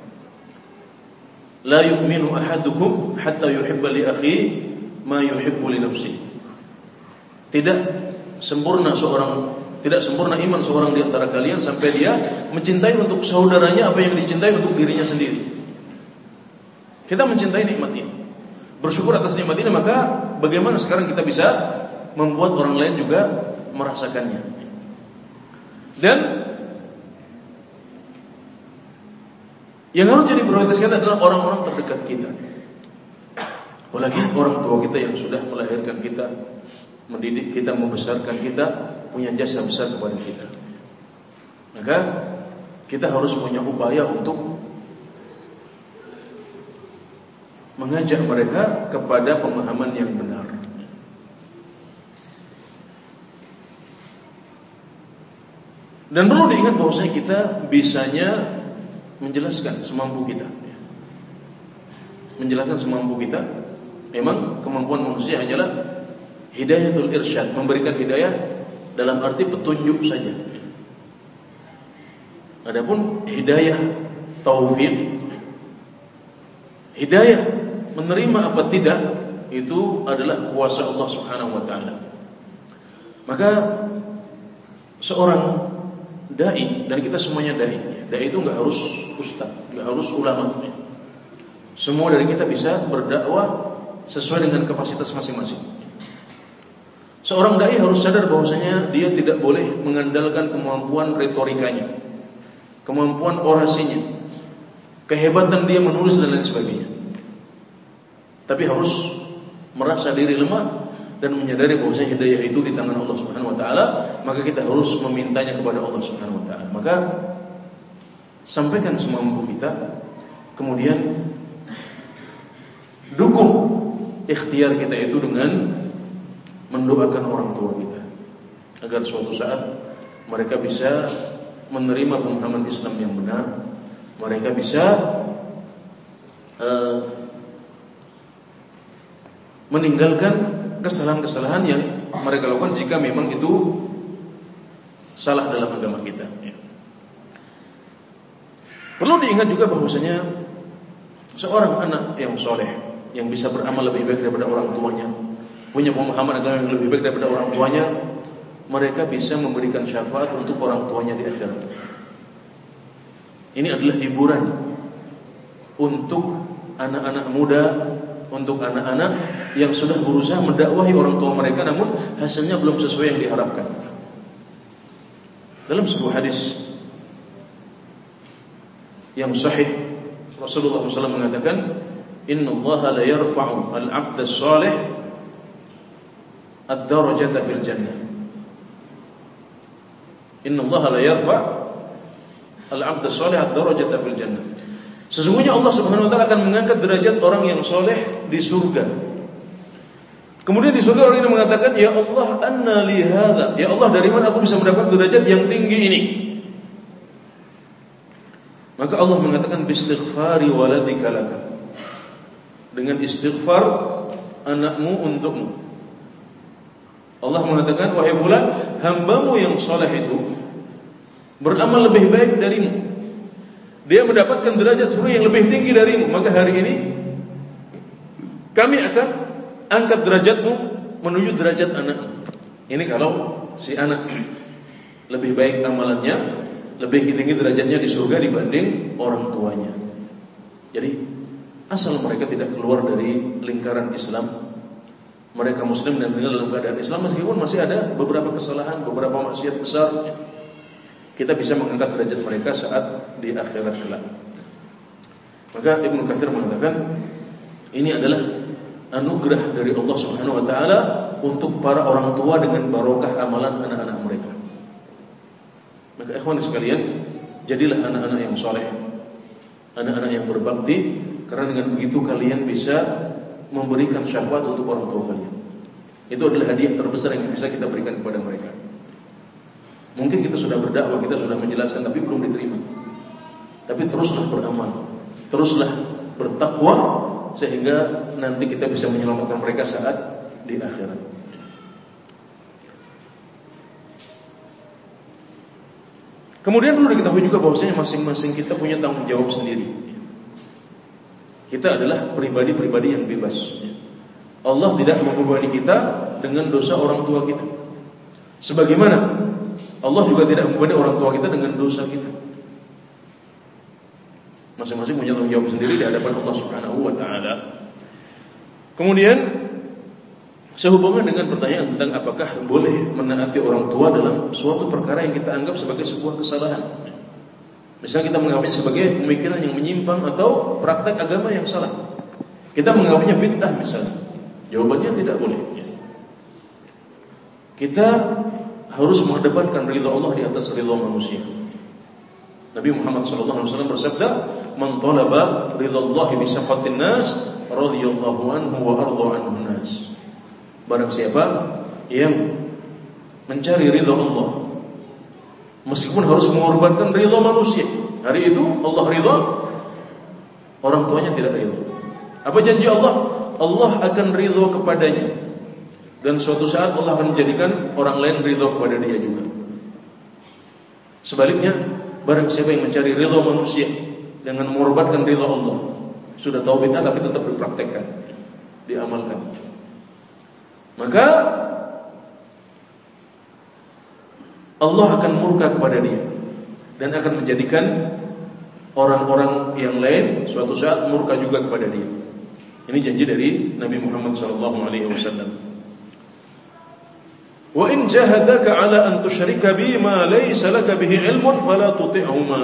La yu'minu ahadukum hatta yuhibba li akhihi ma yuhibbu li nafsihi. Tidak sempurna seorang tidak sempurna iman seorang di antara kalian sampai dia mencintai untuk saudaranya apa yang dicintai untuk dirinya sendiri. Kita mencintai nikmat ini, bersyukur atas nikmat ini, maka bagaimana sekarang kita bisa membuat orang lain juga merasakannya. Dan yang harus jadi prioritas kita adalah orang-orang terdekat kita. Apalagi orang tua kita yang sudah melahirkan kita, mendidik kita, membesarkan kita, punya jasa besar kepada kita. Maka kita harus punya upaya untuk mengajak mereka kepada pemahaman yang benar. Dan perlu diingat bahwasanya kita bisanya menjelaskan semampu kita. Menjelaskan semampu kita. Memang kemampuan manusia hanyalah hidayatul irsyad, memberikan hidayah dalam arti petunjuk saja. Adapun hidayah taufik, hidayah menerima apa tidak, itu adalah kuasa Allah Subhanahu wa taala. Maka seorang dai, dan kita semuanya dai. Dai itu enggak harus ustaz, enggak harus ulama. Semua dari kita bisa berdakwah sesuai dengan kapasitas masing-masing. Seorang dai harus sadar bahwasanya dia tidak boleh mengandalkan kemampuan retorikanya, kemampuan orasinya, kehebatan dia menulis dan lain sebagainya. Tapi harus merasa diri lemah dan menyadari bahwasanya hidayah itu di tangan Allah Subhanahu wa taala, maka kita harus memintanya kepada Allah Subhanahu wa taala. Maka sampaikan semampu kita, kemudian dukung ikhtiar kita itu dengan mendoakan orang tua kita agar suatu saat mereka bisa menerima pemahaman Islam yang benar, mereka bisa uh, meninggalkan kesalahan-kesalahan yang mereka lakukan jika memang itu salah dalam agama kita. Perlu diingat juga bahwasanya seorang anak yang soleh, yang bisa beramal lebih baik daripada orang tuanya, punya pemahaman agama yang lebih baik daripada orang tuanya, mereka bisa memberikan syafaat untuk orang tuanya di akhirat. Ini adalah hiburan untuk anak-anak muda, untuk anak-anak yang sudah berusaha mendakwahi orang tua mereka namun hasilnya belum sesuai yang diharapkan. Dalam sebuah hadis yang sahih, Rasulullah shallallahu alaihi wasallam mengatakan, Inna Allah la yarfa'u al-'abda as-salih ad-darajata fil jannah. Inna Allah la yarfa' al-'abda as-salih ad-darajata fil jannah. Sesungguhnya Allah Subhanahu wa taala akan mengangkat derajat orang yang soleh di surga. Kemudian di surga orang ini mengatakan, Ya Allah, anna li hadza? Ya Allah, dari mana aku bisa mendapat derajat yang tinggi ini? Maka Allah mengatakan, bistighfari waladika laka. Dengan istighfar anakmu untukmu. Allah mengatakan, wahai fulan, hambamu yang soleh itu beramal lebih baik darimu. Dia mendapatkan derajat surga yang lebih tinggi darimu. Maka hari ini kami akan angkat derajatmu menuju derajat anakmu. Ini kalau si anak lebih baik amalannya, lebih tinggi derajatnya di surga dibanding orang tuanya. Jadi asal mereka tidak keluar dari lingkaran Islam, mereka Muslim dan tinggal dalam keadaan Islam, meskipun masih ada beberapa kesalahan, beberapa maksiat besar, kita bisa mengangkat derajat mereka saat di akhirat kelak. Maka Ibnu Katsir mengatakan, ini adalah anugerah dari Allah Subhanahu wa taala untuk para orang tua dengan barokah amalan anak-anak mereka. Maka ikhwan sekalian, jadilah anak-anak yang soleh, anak-anak yang berbakti, karena dengan begitu kalian bisa memberikan syafaat untuk orang tua kalian. Itu adalah hadiah terbesar yang bisa kita berikan kepada mereka. Mungkin kita sudah berdakwah, kita sudah menjelaskan, tapi belum diterima. Tapi teruslah beramal, teruslah bertakwa, sehingga nanti kita bisa menyelamatkan mereka saat di akhirat. Kemudian perlu diketahui juga bahwasanya masing-masing kita punya tanggung jawab sendiri. Kita adalah pribadi-pribadi yang bebas. Allah tidak membebani kita dengan dosa orang tua kita. Sebagaimana Allah juga tidak membebani orang tua kita dengan dosa kita. Masing-masing punya tanggung jawab sendiri di hadapan Allah Subhanahu wa taala. Kemudian sehubungan dengan pertanyaan tentang apakah boleh menaati orang tua dalam suatu perkara yang kita anggap sebagai sebuah kesalahan. Misalnya kita menganggapnya sebagai pemikiran yang menyimpang atau praktek agama yang salah. Kita menganggapnya bid'ah misalnya. Jawabannya tidak boleh. Kita harus mengedepankan ridha Allah di atas ridha manusia. Nabi Muhammad sallallahu alaihi wasallam bersabda, "Man talaba ridha Allah bi sakhatin nas, radhiyallahu anhu wa arda anhu nas." Barang siapa yang mencari ridha Allah, meskipun harus mengorbankan ridha manusia, hari itu Allah ridha, orang tuanya tidak ridha. Apa janji Allah? Allah akan ridha kepadanya, dan suatu saat Allah akan menjadikan orang lain ridha kepada dia juga. Sebaliknya, barang siapa yang mencari ridha manusia dengan mengorbankan ridha Allah, sudah tahu bid'ah tapi tetap dipraktekkan, diamalkan, maka Allah akan murka kepada dia dan akan menjadikan orang-orang yang lain suatu saat murka juga kepada dia. Ini janji dari Nabi Muhammad sallallahu alaihi wasallam. Wa in jahadaka ala an tusyrika bi ma laysa laka bihi ilmun fala tuti'huma.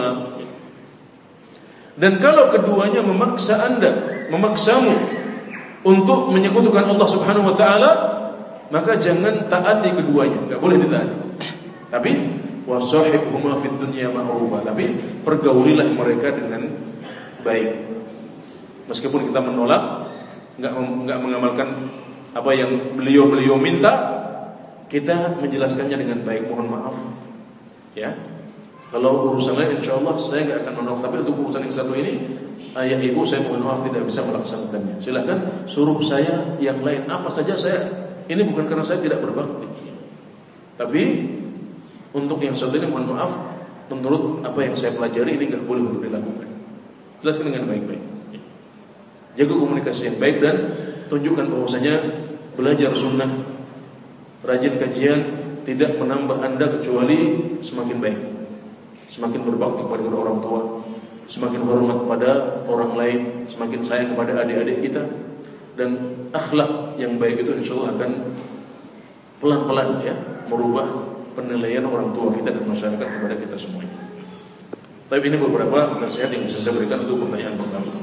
Dan kalau keduanya memaksa Anda, memaksamu untuk menyekutukan Allah Subhanahu wa taala, maka jangan taati keduanya, enggak boleh ditaati. Tapi wasahibhuma fid dunya ma'rufa, tapi pergaulilah mereka dengan baik. Meskipun kita menolak, enggak enggak mengamalkan apa yang beliau-beliau minta, kita menjelaskannya dengan baik, mohon maaf. Ya. Kalau urusan lain insyaallah saya enggak akan menolak, tapi untuk urusan yang satu ini, ayah ibu saya mohon maaf tidak bisa melaksanakannya. Silakan suruh saya yang lain apa saja saya. Ini bukan karena saya tidak berbakti. Tapi untuk yang satu ini mohon maaf, menurut apa yang saya pelajari ini enggak boleh untuk dilakukan. Jelaskan dengan baik-baik. Jaga komunikasi yang baik dan tunjukkan bahwasanya belajar sunnah, rajin kajian tidak menambah Anda kecuali semakin baik, semakin berbakti kepada orang tua, semakin hormat pada orang lain, semakin sayang kepada adik-adik kita, dan akhlak yang baik itu insya Allah akan pelan-pelan ya merubah penilaian orang tua kita dan masyarakat kepada kita semuanya. Tapi ini beberapa nasihat yang bisa saya berikan untuk pertanyaan pertama.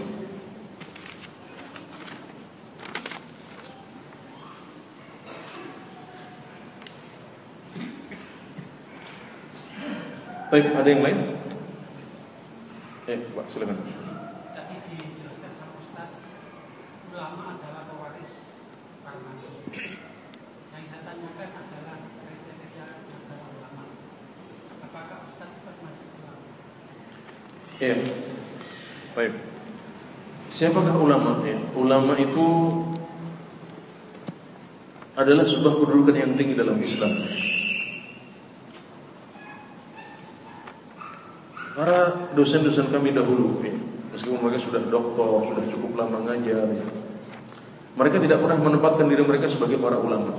Baik, ada yang lain? Eh, Pak, silakan. Tadi dijelaskan sama Ustaz, ulama adalah pewaris para nabi. Yang saya tanyakan adalah kriteria masalah ulama. Apakah Ustaz itu masih ulama? Iya. Baik. Siapakah ulama? Ya, ulama itu adalah sebuah kedudukan yang tinggi dalam Islam. Para dosen-dosen kami dahulu, ya, meskipun mereka sudah doktor, sudah cukup lama ngajar, ya, mereka tidak pernah menempatkan diri mereka sebagai para ulama.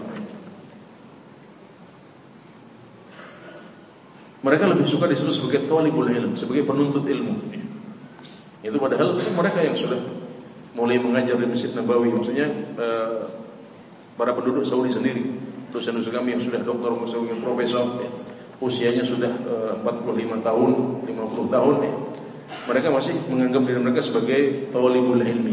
Mereka lebih suka disebut sebagai thalibul ilm, sebagai penuntut ilmu. Ya. Itu padahal itu mereka yang sudah mulai mengajar di Masjid Nabawi, maksudnya eh, para penduduk Saudi sendiri, dosen-dosen kami yang sudah doktor, yang profesor, ya, usianya sudah uh, empat puluh lima tahun, lima puluh tahun ya. Mereka masih menganggap diri mereka sebagai thalibul ilmi.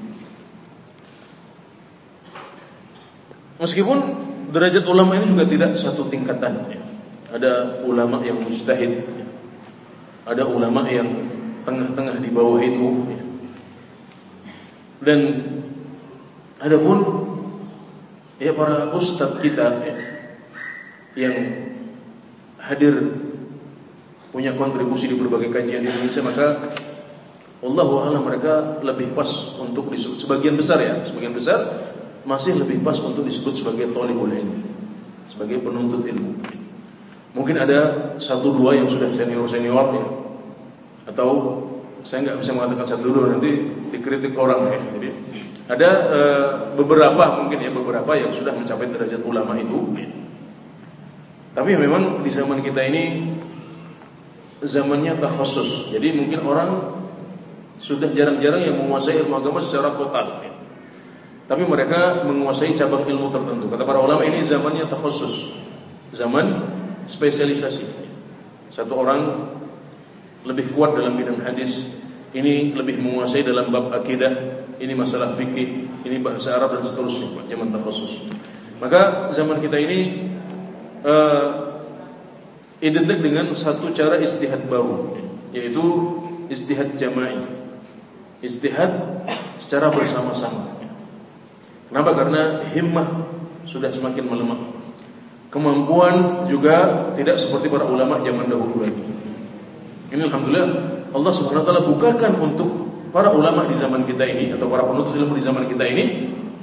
Meskipun derajat ulama ini juga tidak satu tingkatan ya. Ada ulama yang mujtahid ya. Ada ulama yang tengah-tengah di bawah itu ya. Dan ada pun ya para ustadz kita ya, yang hadir punya kontribusi di berbagai kajian di Indonesia, maka wallahu a'lam mereka lebih pas untuk disebut, sebagian besar ya, sebagian besar masih lebih pas untuk disebut sebagai thalibul ilmi, sebagai penuntut ilmu. Mungkin ada satu dua yang sudah senior-senior ya, atau saya nggak bisa mengatakan satu dua, nanti dikritik orang ya. Jadi ada e, beberapa mungkin ya beberapa yang sudah mencapai derajat ulama itu ya. Tapi memang di zaman kita ini zamannya takhassus. Jadi mungkin orang sudah jarang-jarang yang menguasai ilmu agama secara total ya. Tapi mereka menguasai cabang ilmu tertentu. Kata para ulama ini zamannya takhassus, zaman spesialisasi. Satu orang lebih kuat dalam bidang hadis, ini lebih menguasai dalam bab akidah, ini masalah fikih, ini bahasa Arab dan seterusnya, zaman takhassus. Maka zaman kita ini Uh, identik dengan satu cara istihad baru, yaitu istihad jama'i, istihad secara bersama-sama. Kenapa? Karena himmah sudah semakin melemah, kemampuan juga tidak seperti para ulama zaman dahulu lagi. Ini alhamdulillah Allah subhanahu wa ta'ala bukakan untuk para ulama di zaman kita ini, atau para penuntut ilmu di zaman kita ini,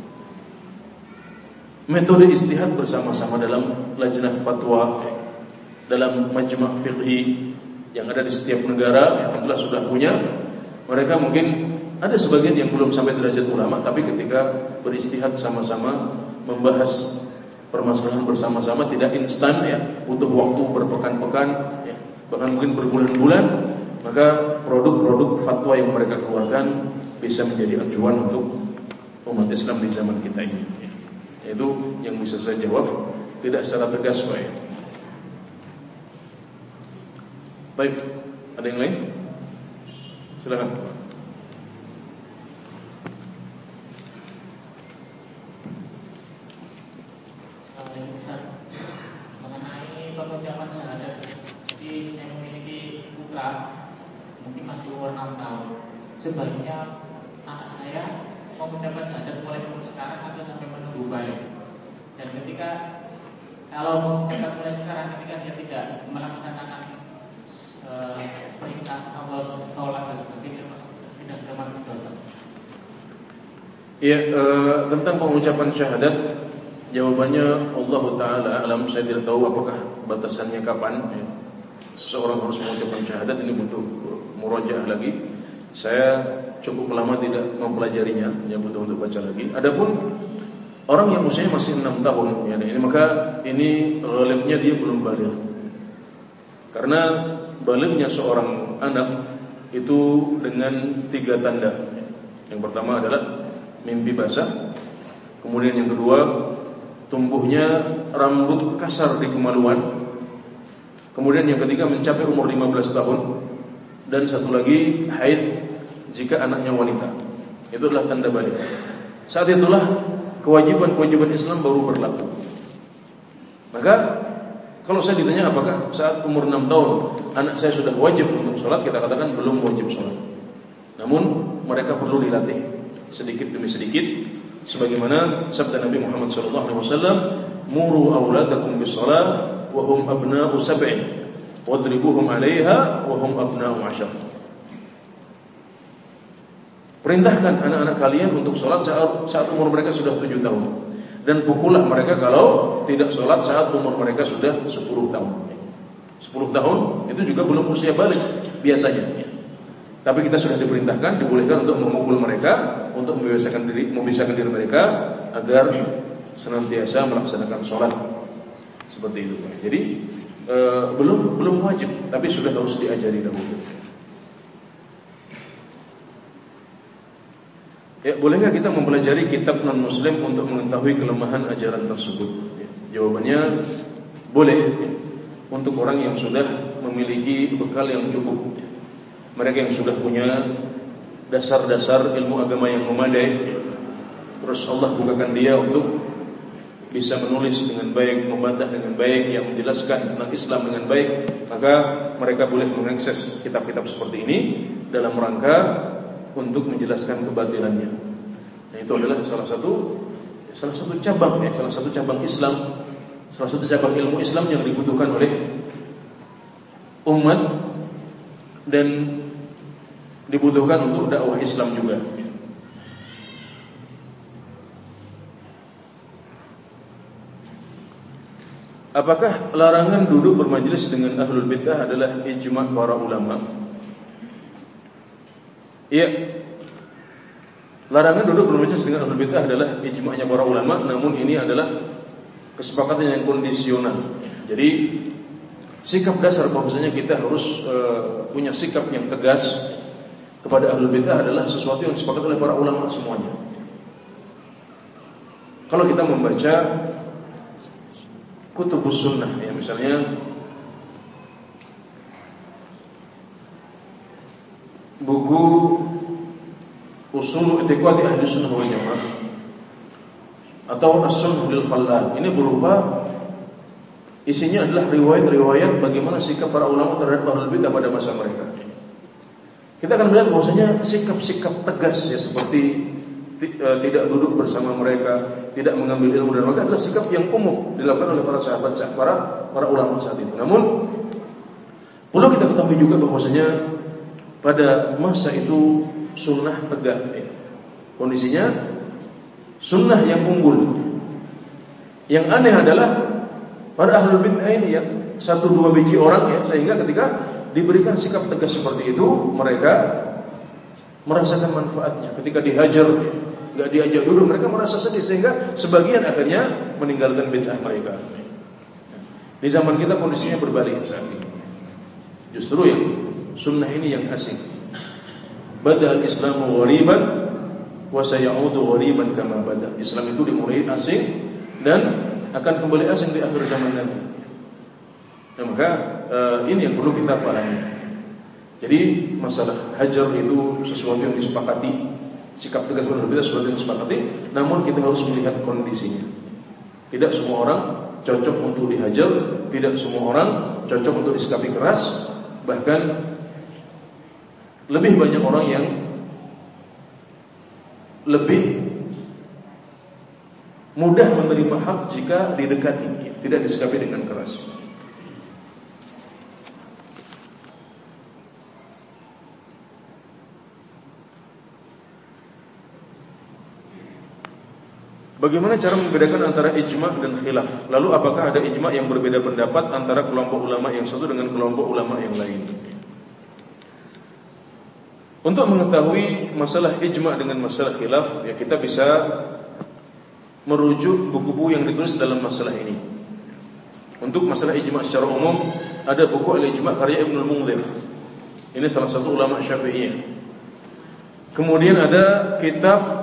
metode istihad bersama-sama dalam lajnah fatwa, dalam majma' fiqhi yang ada di setiap negara yang alhamdulillah sudah punya. Mereka mungkin ada sebagian yang belum sampai derajat ulama, tapi ketika beristihad sama-sama membahas permasalahan bersama-sama, tidak instan ya, butuh waktu berpekan-pekan ya, bahkan mungkin berbulan-bulan, maka produk-produk fatwa yang mereka keluarkan bisa menjadi acuan untuk umat Islam di zaman kita ini ya. Itu yang bisa saya jawab, tidak secara tegas Pak ya. Baik, ada yang lain? Silakan. Mengenai pengucapan syahadat, jadi saya memiliki putra, mungkin masih umur enam tahun. Sebaiknya anak saya mengucapkan syahadat mulai umur sekarang atau sampai menunggu balik. Dan ketika kalau mengucapkan mulai sekarang, ketika dia tidak melaksanakan perintah uh, Allah sholat dan sebagainya, tidak bisa masuk dosa. Ya, uh, tentang pengucapan syahadat, jawabannya Allah Taala alam. Saya tidak tahu apakah batasannya kapan ya. Seseorang harus mengucapkan syahadat, ini butuh murajaah lagi. Saya cukup lama tidak mempelajarinya, yang butuh untuk baca lagi. Adapun orang yang usianya masih enam tahun, ya, ini maka ini ghalibnya dia belum baligh. Karena balighnya seorang anak itu dengan tiga tanda. Yang pertama adalah mimpi basah. Kemudian yang kedua, tumbuhnya rambut kasar di kemaluan. Kemudian yang ketiga, mencapai umur lima belas tahun. Dan satu lagi, haid jika anaknya wanita. Itu adalah tanda baligh. Saat itulah kewajiban-kewajiban Islam baru berlaku. Maka kalau saya ditanya apakah saat umur enam tahun anak saya sudah wajib untuk sholat, kita katakan belum wajib sholat. Namun mereka perlu dilatih sedikit demi sedikit, sebagaimana sabda Nabi Muhammad sallallahu alaihi wasallam, "Muru auladakum bis-shalah wa hum abna'u sab'in, wadribuhum 'alaiha wa hum abna'u 'ashar." Perintahkan anak-anak kalian untuk sholat saat, saat umur mereka sudah tujuh tahun, dan pukullah mereka kalau tidak sholat saat umur mereka sudah sepuluh tahun. Sepuluh tahun itu juga belum usia balik biasanya. Tapi kita sudah diperintahkan, dibolehkan untuk memukul mereka, untuk membiasakan diri, membiasakan diri mereka agar senantiasa melaksanakan sholat seperti itu. Jadi e, belum belum wajib, tapi sudah harus diajari dahulu. Ya, bolehkah kita mempelajari kitab non-muslim untuk mengetahui kelemahan ajaran tersebut? Ya, jawabannya boleh, ya, untuk orang yang sudah memiliki bekal yang cukup, ya. Mereka yang sudah punya dasar-dasar ilmu agama yang memadai, terus Allah bukakan dia untuk bisa menulis dengan baik, membantah dengan baik, yang menjelaskan tentang Islam dengan baik, maka mereka boleh mengakses kitab-kitab seperti ini dalam rangka untuk menjelaskan kebatilannya. Nah, itu adalah salah satu salah satu cabang ya, salah satu cabang Islam, salah satu cabang ilmu Islam yang dibutuhkan oleh umat dan dibutuhkan untuk dakwah Islam juga. Apakah larangan duduk bermajelis dengan ahlul bid'ah adalah ijma' para ulama? Iya. Larangan duduk bermajelis dengan ahlul bid'ah adalah ijma'nya para ulama, namun ini adalah kesepakatan yang kondisional. Jadi sikap dasar bahwasanya kita harus uh, punya sikap yang tegas kepada ahlul bid'ah adalah sesuatu yang disepakati oleh para ulama semuanya. Kalau kita membaca kutubus sunnah, ya, misalnya buku Ushul I'tiqad Ahli Sunnah wal Jamaah atau As-Sunnah lil Khallal, ini berupa isinya adalah riwayat-riwayat bagaimana sikap para ulama terhadap ahlul bid'ah pada masa mereka. Kita akan melihat bahwasanya sikap-sikap tegas, ya, seperti uh, tidak duduk bersama mereka, tidak mengambil ilmu dan mereka, adalah sikap yang umum dilakukan oleh para sahabat, para para ulama saat itu. Namun perlu kita ketahui juga bahwasanya pada masa itu sunnah tegak, ya. Kondisinya sunnah yang unggul. Yang aneh adalah para ahlul bid'ah ini yang satu dua biji orang, ya, sehingga ketika diberikan sikap tegas seperti itu, mereka merasakan manfaatnya. Ketika dihajar, nggak diajak duduk, mereka merasa sedih, sehingga sebagian akhirnya meninggalkan bid'ah mereka. Di zaman kita kondisinya berbalik saat ini. Justru yang sunnah ini yang asing. Bada'al Islamu ghariban wa sayaudu ghariban kama bada'. Islam itu dimulai asing dan akan kembali asing di akhir zaman nanti. Nah, maka uh, ini yang perlu kita pahami. Jadi masalah hajar itu sesuatu yang disepakati, sikap tegas berbeda sesuatu yang disepakati, namun kita harus melihat kondisinya. Tidak semua orang cocok untuk dihajar, tidak semua orang cocok untuk disikapi keras, bahkan lebih banyak orang yang lebih mudah menerima hak jika didekati, tidak disikapi dengan keras. Bagaimana cara membedakan antara ijma' dan khilaf? Lalu apakah ada ijma' yang berbeda pendapat antara kelompok ulama yang satu dengan kelompok ulama yang lain? Untuk mengetahui masalah ijma' dengan masalah khilaf, ya kita bisa merujuk buku-buku yang ditulis dalam masalah ini. Untuk masalah ijma' secara umum, ada buku Al-Ijma' karya Ibnul Munzir. Ini salah satu ulama Syafi'iyah. Kemudian ada kitab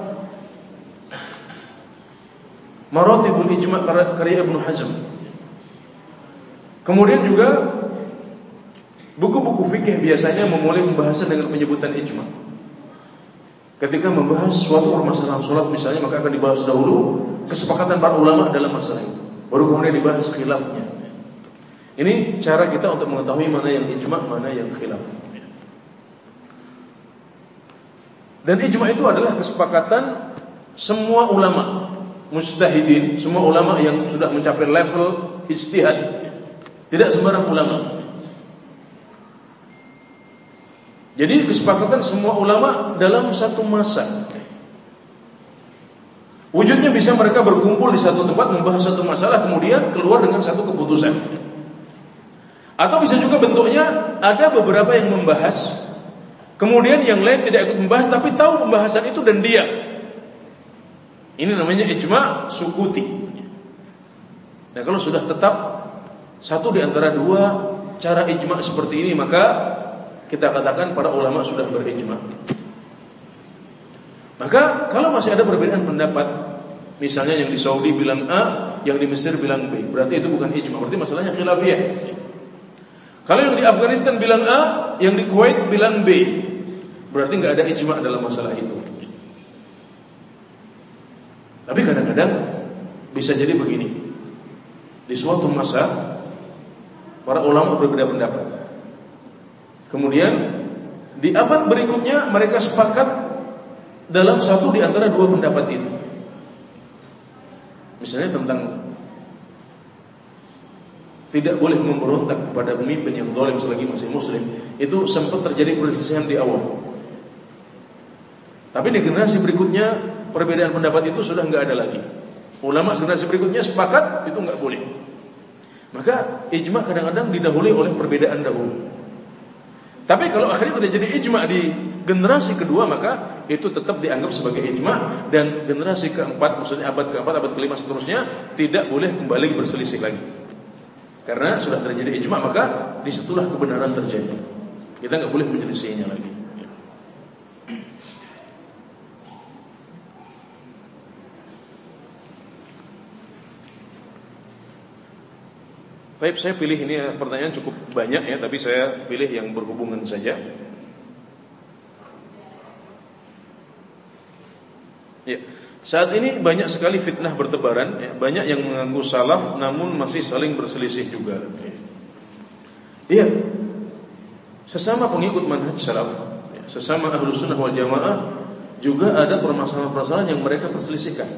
Maratibul Ijma' karya Ibnu Hazm. Kemudian juga buku-buku fikih biasanya memulai pembahasan dengan penyebutan ijma'. Ketika membahas suatu permasalahan salat misalnya, maka akan dibahas dahulu kesepakatan para ulama dalam masalah itu, baru kemudian dibahas khilafnya. Ini cara kita untuk mengetahui mana yang ijma', mana yang khilaf. Dan ijma' itu adalah kesepakatan semua ulama mujtahidin, semua ulama yang sudah mencapai level ijtihad, tidak sembarang ulama. Jadi kesepakatan semua ulama dalam satu masa. Wujudnya bisa mereka berkumpul di satu tempat membahas satu masalah, kemudian keluar dengan satu keputusan. Atau bisa juga bentuknya ada beberapa yang membahas, kemudian yang lain tidak ikut membahas tapi tahu pembahasan itu dan diam. Ini namanya ijma' sukuti. Nah, kalau sudah tetap satu di antara dua cara ijma' seperti ini, maka kita katakan para ulama sudah berijma'. Maka kalau masih ada perbedaan pendapat, misalnya yang di Saudi bilang A, yang di Mesir bilang B, berarti itu bukan ijma', berarti masalahnya khilafiyah. Kalau yang di Afghanistan bilang A, yang di Kuwait bilang B, berarti nggak ada ijma' dalam masalah itu. Tapi kadang-kadang bisa jadi begini. Di suatu masa para ulama berbeda pendapat. Kemudian di abad berikutnya mereka sepakat dalam satu di antara dua pendapat itu. Misalnya tentang tidak boleh memberontak kepada pemimpin yang zalim selagi masih muslim. Itu sempat terjadi perselisihan di awal. Tapi di generasi berikutnya perbedaan pendapat itu sudah enggak ada lagi. Ulama generasi berikutnya sepakat itu enggak boleh. Maka ijma' kadang-kadang didahului oleh perbedaan dahulu. Tapi kalau akhirnya sudah jadi ijma' di generasi kedua, maka itu tetap dianggap sebagai ijma', dan generasi keempat, maksudnya abad keempat, abad kelima seterusnya tidak boleh kembali berselisih lagi. Karena sudah terjadi ijma', maka disitulah kebenaran terjadi. Kita enggak boleh menyelisihinya lagi. Baik, saya pilih ini pertanyaan cukup banyak ya, tapi saya pilih yang berhubungan saja. Ya, saat ini banyak sekali fitnah bertebaran, ya, banyak yang mengaku salaf namun masih saling berselisih juga. Iya, sesama pengikut manhaj salaf, ya, sesama ahlus sunnah wal jamaah juga ada permasalahan-permasalahan yang mereka perselisihkan.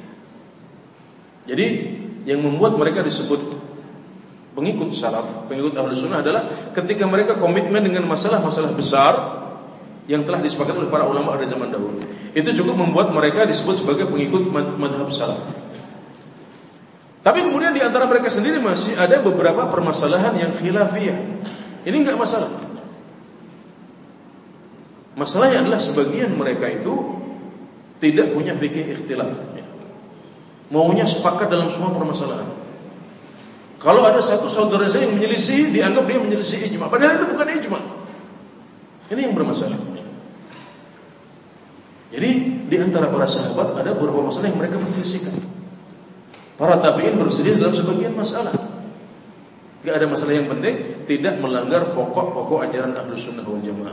Jadi yang membuat mereka disebut pengikut salaf, pengikut ahlus sunnah adalah ketika mereka komitmen dengan masalah-masalah besar yang telah disepakati oleh para ulama pada zaman dahulu. Itu cukup membuat mereka disebut sebagai pengikut madhab salaf. Tapi kemudian di antara mereka sendiri masih ada beberapa permasalahan yang khilafiyah. Ini enggak masalah. Masalahnya adalah sebagian mereka itu tidak punya fikih ikhtilaf, maunya sepakat dalam semua permasalahan. Kalau ada satu saudara saya yang menyelisih, dianggap dia menyelisih ijma', padahal itu bukan ijma'. Ini yang bermasalah. Jadi di antara para sahabat ada beberapa masalah yang mereka perselisihkan. Para tabi'in berselisih dalam sebagian masalah. Gak ada masalah yang penting tidak melanggar pokok-pokok ajaran Ahlus Sunnah wal Jamaah.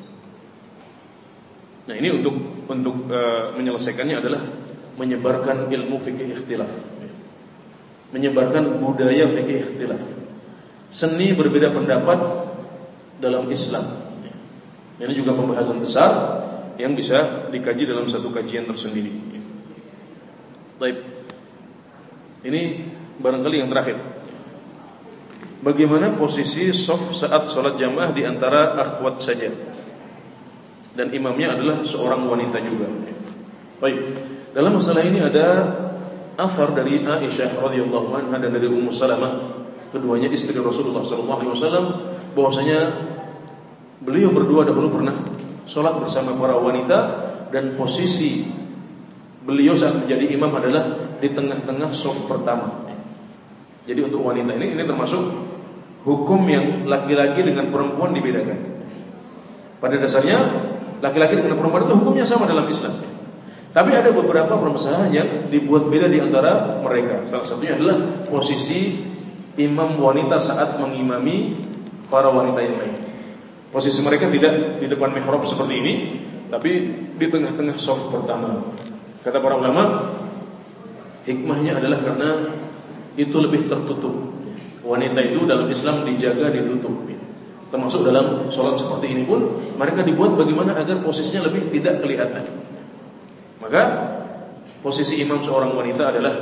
Nah, ini untuk untuk uh, menyelesaikannya adalah menyebarkan ilmu fikih ikhtilaf. Menyebarkan budaya fikih ikhtilaf, seni berbeda pendapat dalam Islam. Ini juga pembahasan besar yang bisa dikaji dalam satu kajian tersendiri. Baik, ini barangkali yang terakhir. Bagaimana posisi shaf saat sholat jamaah di antara akhwat saja, dan imamnya adalah seorang wanita juga. Baik, dalam masalah ini ada athar dari Aisyah radhiyallahu anha dan dari Ummu Salamah, keduanya istri Rasulullah sallallahu alaihi wasallam, bahwasanya beliau berdua dahulu pernah sholat bersama para wanita, dan posisi beliau saat menjadi imam adalah di tengah-tengah shaf pertama. Jadi untuk wanita ini ini termasuk hukum yang laki-laki dengan perempuan dibedakan. Pada dasarnya laki-laki dengan perempuan itu hukumnya sama dalam Islam. Tapi ada beberapa permasalahan yang dibuat beda di antara mereka. Salah satunya adalah posisi imam wanita saat mengimami para wanita yang lain. Posisi mereka tidak di depan mihrab seperti ini, tapi di tengah-tengah shaf pertama. Kata para ulama, hikmahnya adalah karena itu lebih tertutup. Wanita itu dalam Islam dijaga, ditutup. Termasuk dalam sholat seperti ini pun mereka dibuat bagaimana agar posisinya lebih tidak kelihatan. Maka posisi imam seorang wanita adalah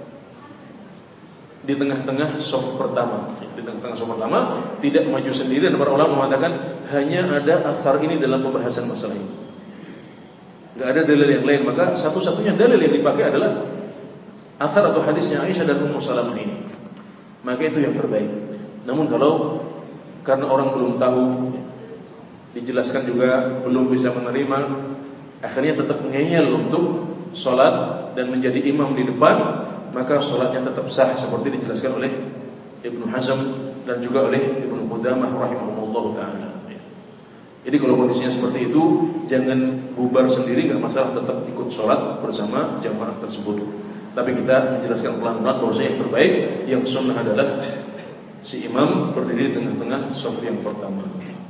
di tengah-tengah shaf pertama. Di tengah-tengah shaf pertama, tidak maju sendiri. Dan para ulama mengatakan hanya ada athar ini dalam pembahasan masalah ini. Enggak ada dalil yang lain. Maka satu-satunya dalil yang dipakai adalah athar atau hadisnya Aisyah dan Ummu Salamah ini. Maka itu yang terbaik. Namun kalau karena orang belum tahu, dijelaskan juga belum bisa menerima, akhirnya tetap ngeyel untuk sholat dan menjadi imam di depan, maka sholatnya tetap sah seperti dijelaskan oleh Ibnu Hazm dan juga oleh Ibnu Qudamah rahimahullah ta'ala. Jadi kalau kondisinya seperti itu, jangan bubar sendiri, gak masalah, tetap ikut sholat bersama jamaah tersebut. Tapi kita menjelaskan pelan-pelan bahwa yang terbaik, yang sunnah adalah si imam berdiri di tengah-tengah shaf yang pertama.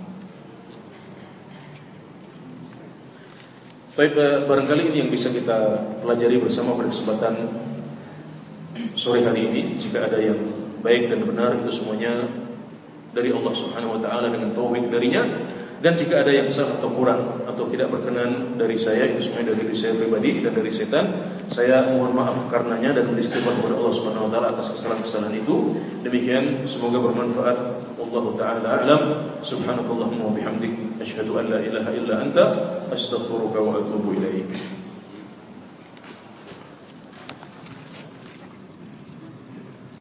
Baik, barangkali ini yang bisa kita pelajari bersama pada kesempatan sore hari ini. Jika ada yang baik dan benar, itu semuanya dari Allah Subhanahu wa taala dengan taufik darinya. Dan jika ada yang salah atau kurang atau tidak berkenan dari saya, itu semuanya dari diri saya pribadi dan dari setan. Saya mohon maaf karenanya dan beristighfar kepada Allah Subhanahu wa taala atas kesalahan-kesalahan itu. Demikian, semoga bermanfaat. Wallahu taala a'lam. Subhanakallahumma wa bihamdik, asyhadu an la ilaha illa anta, astaghfiruka wa atubu ilaik.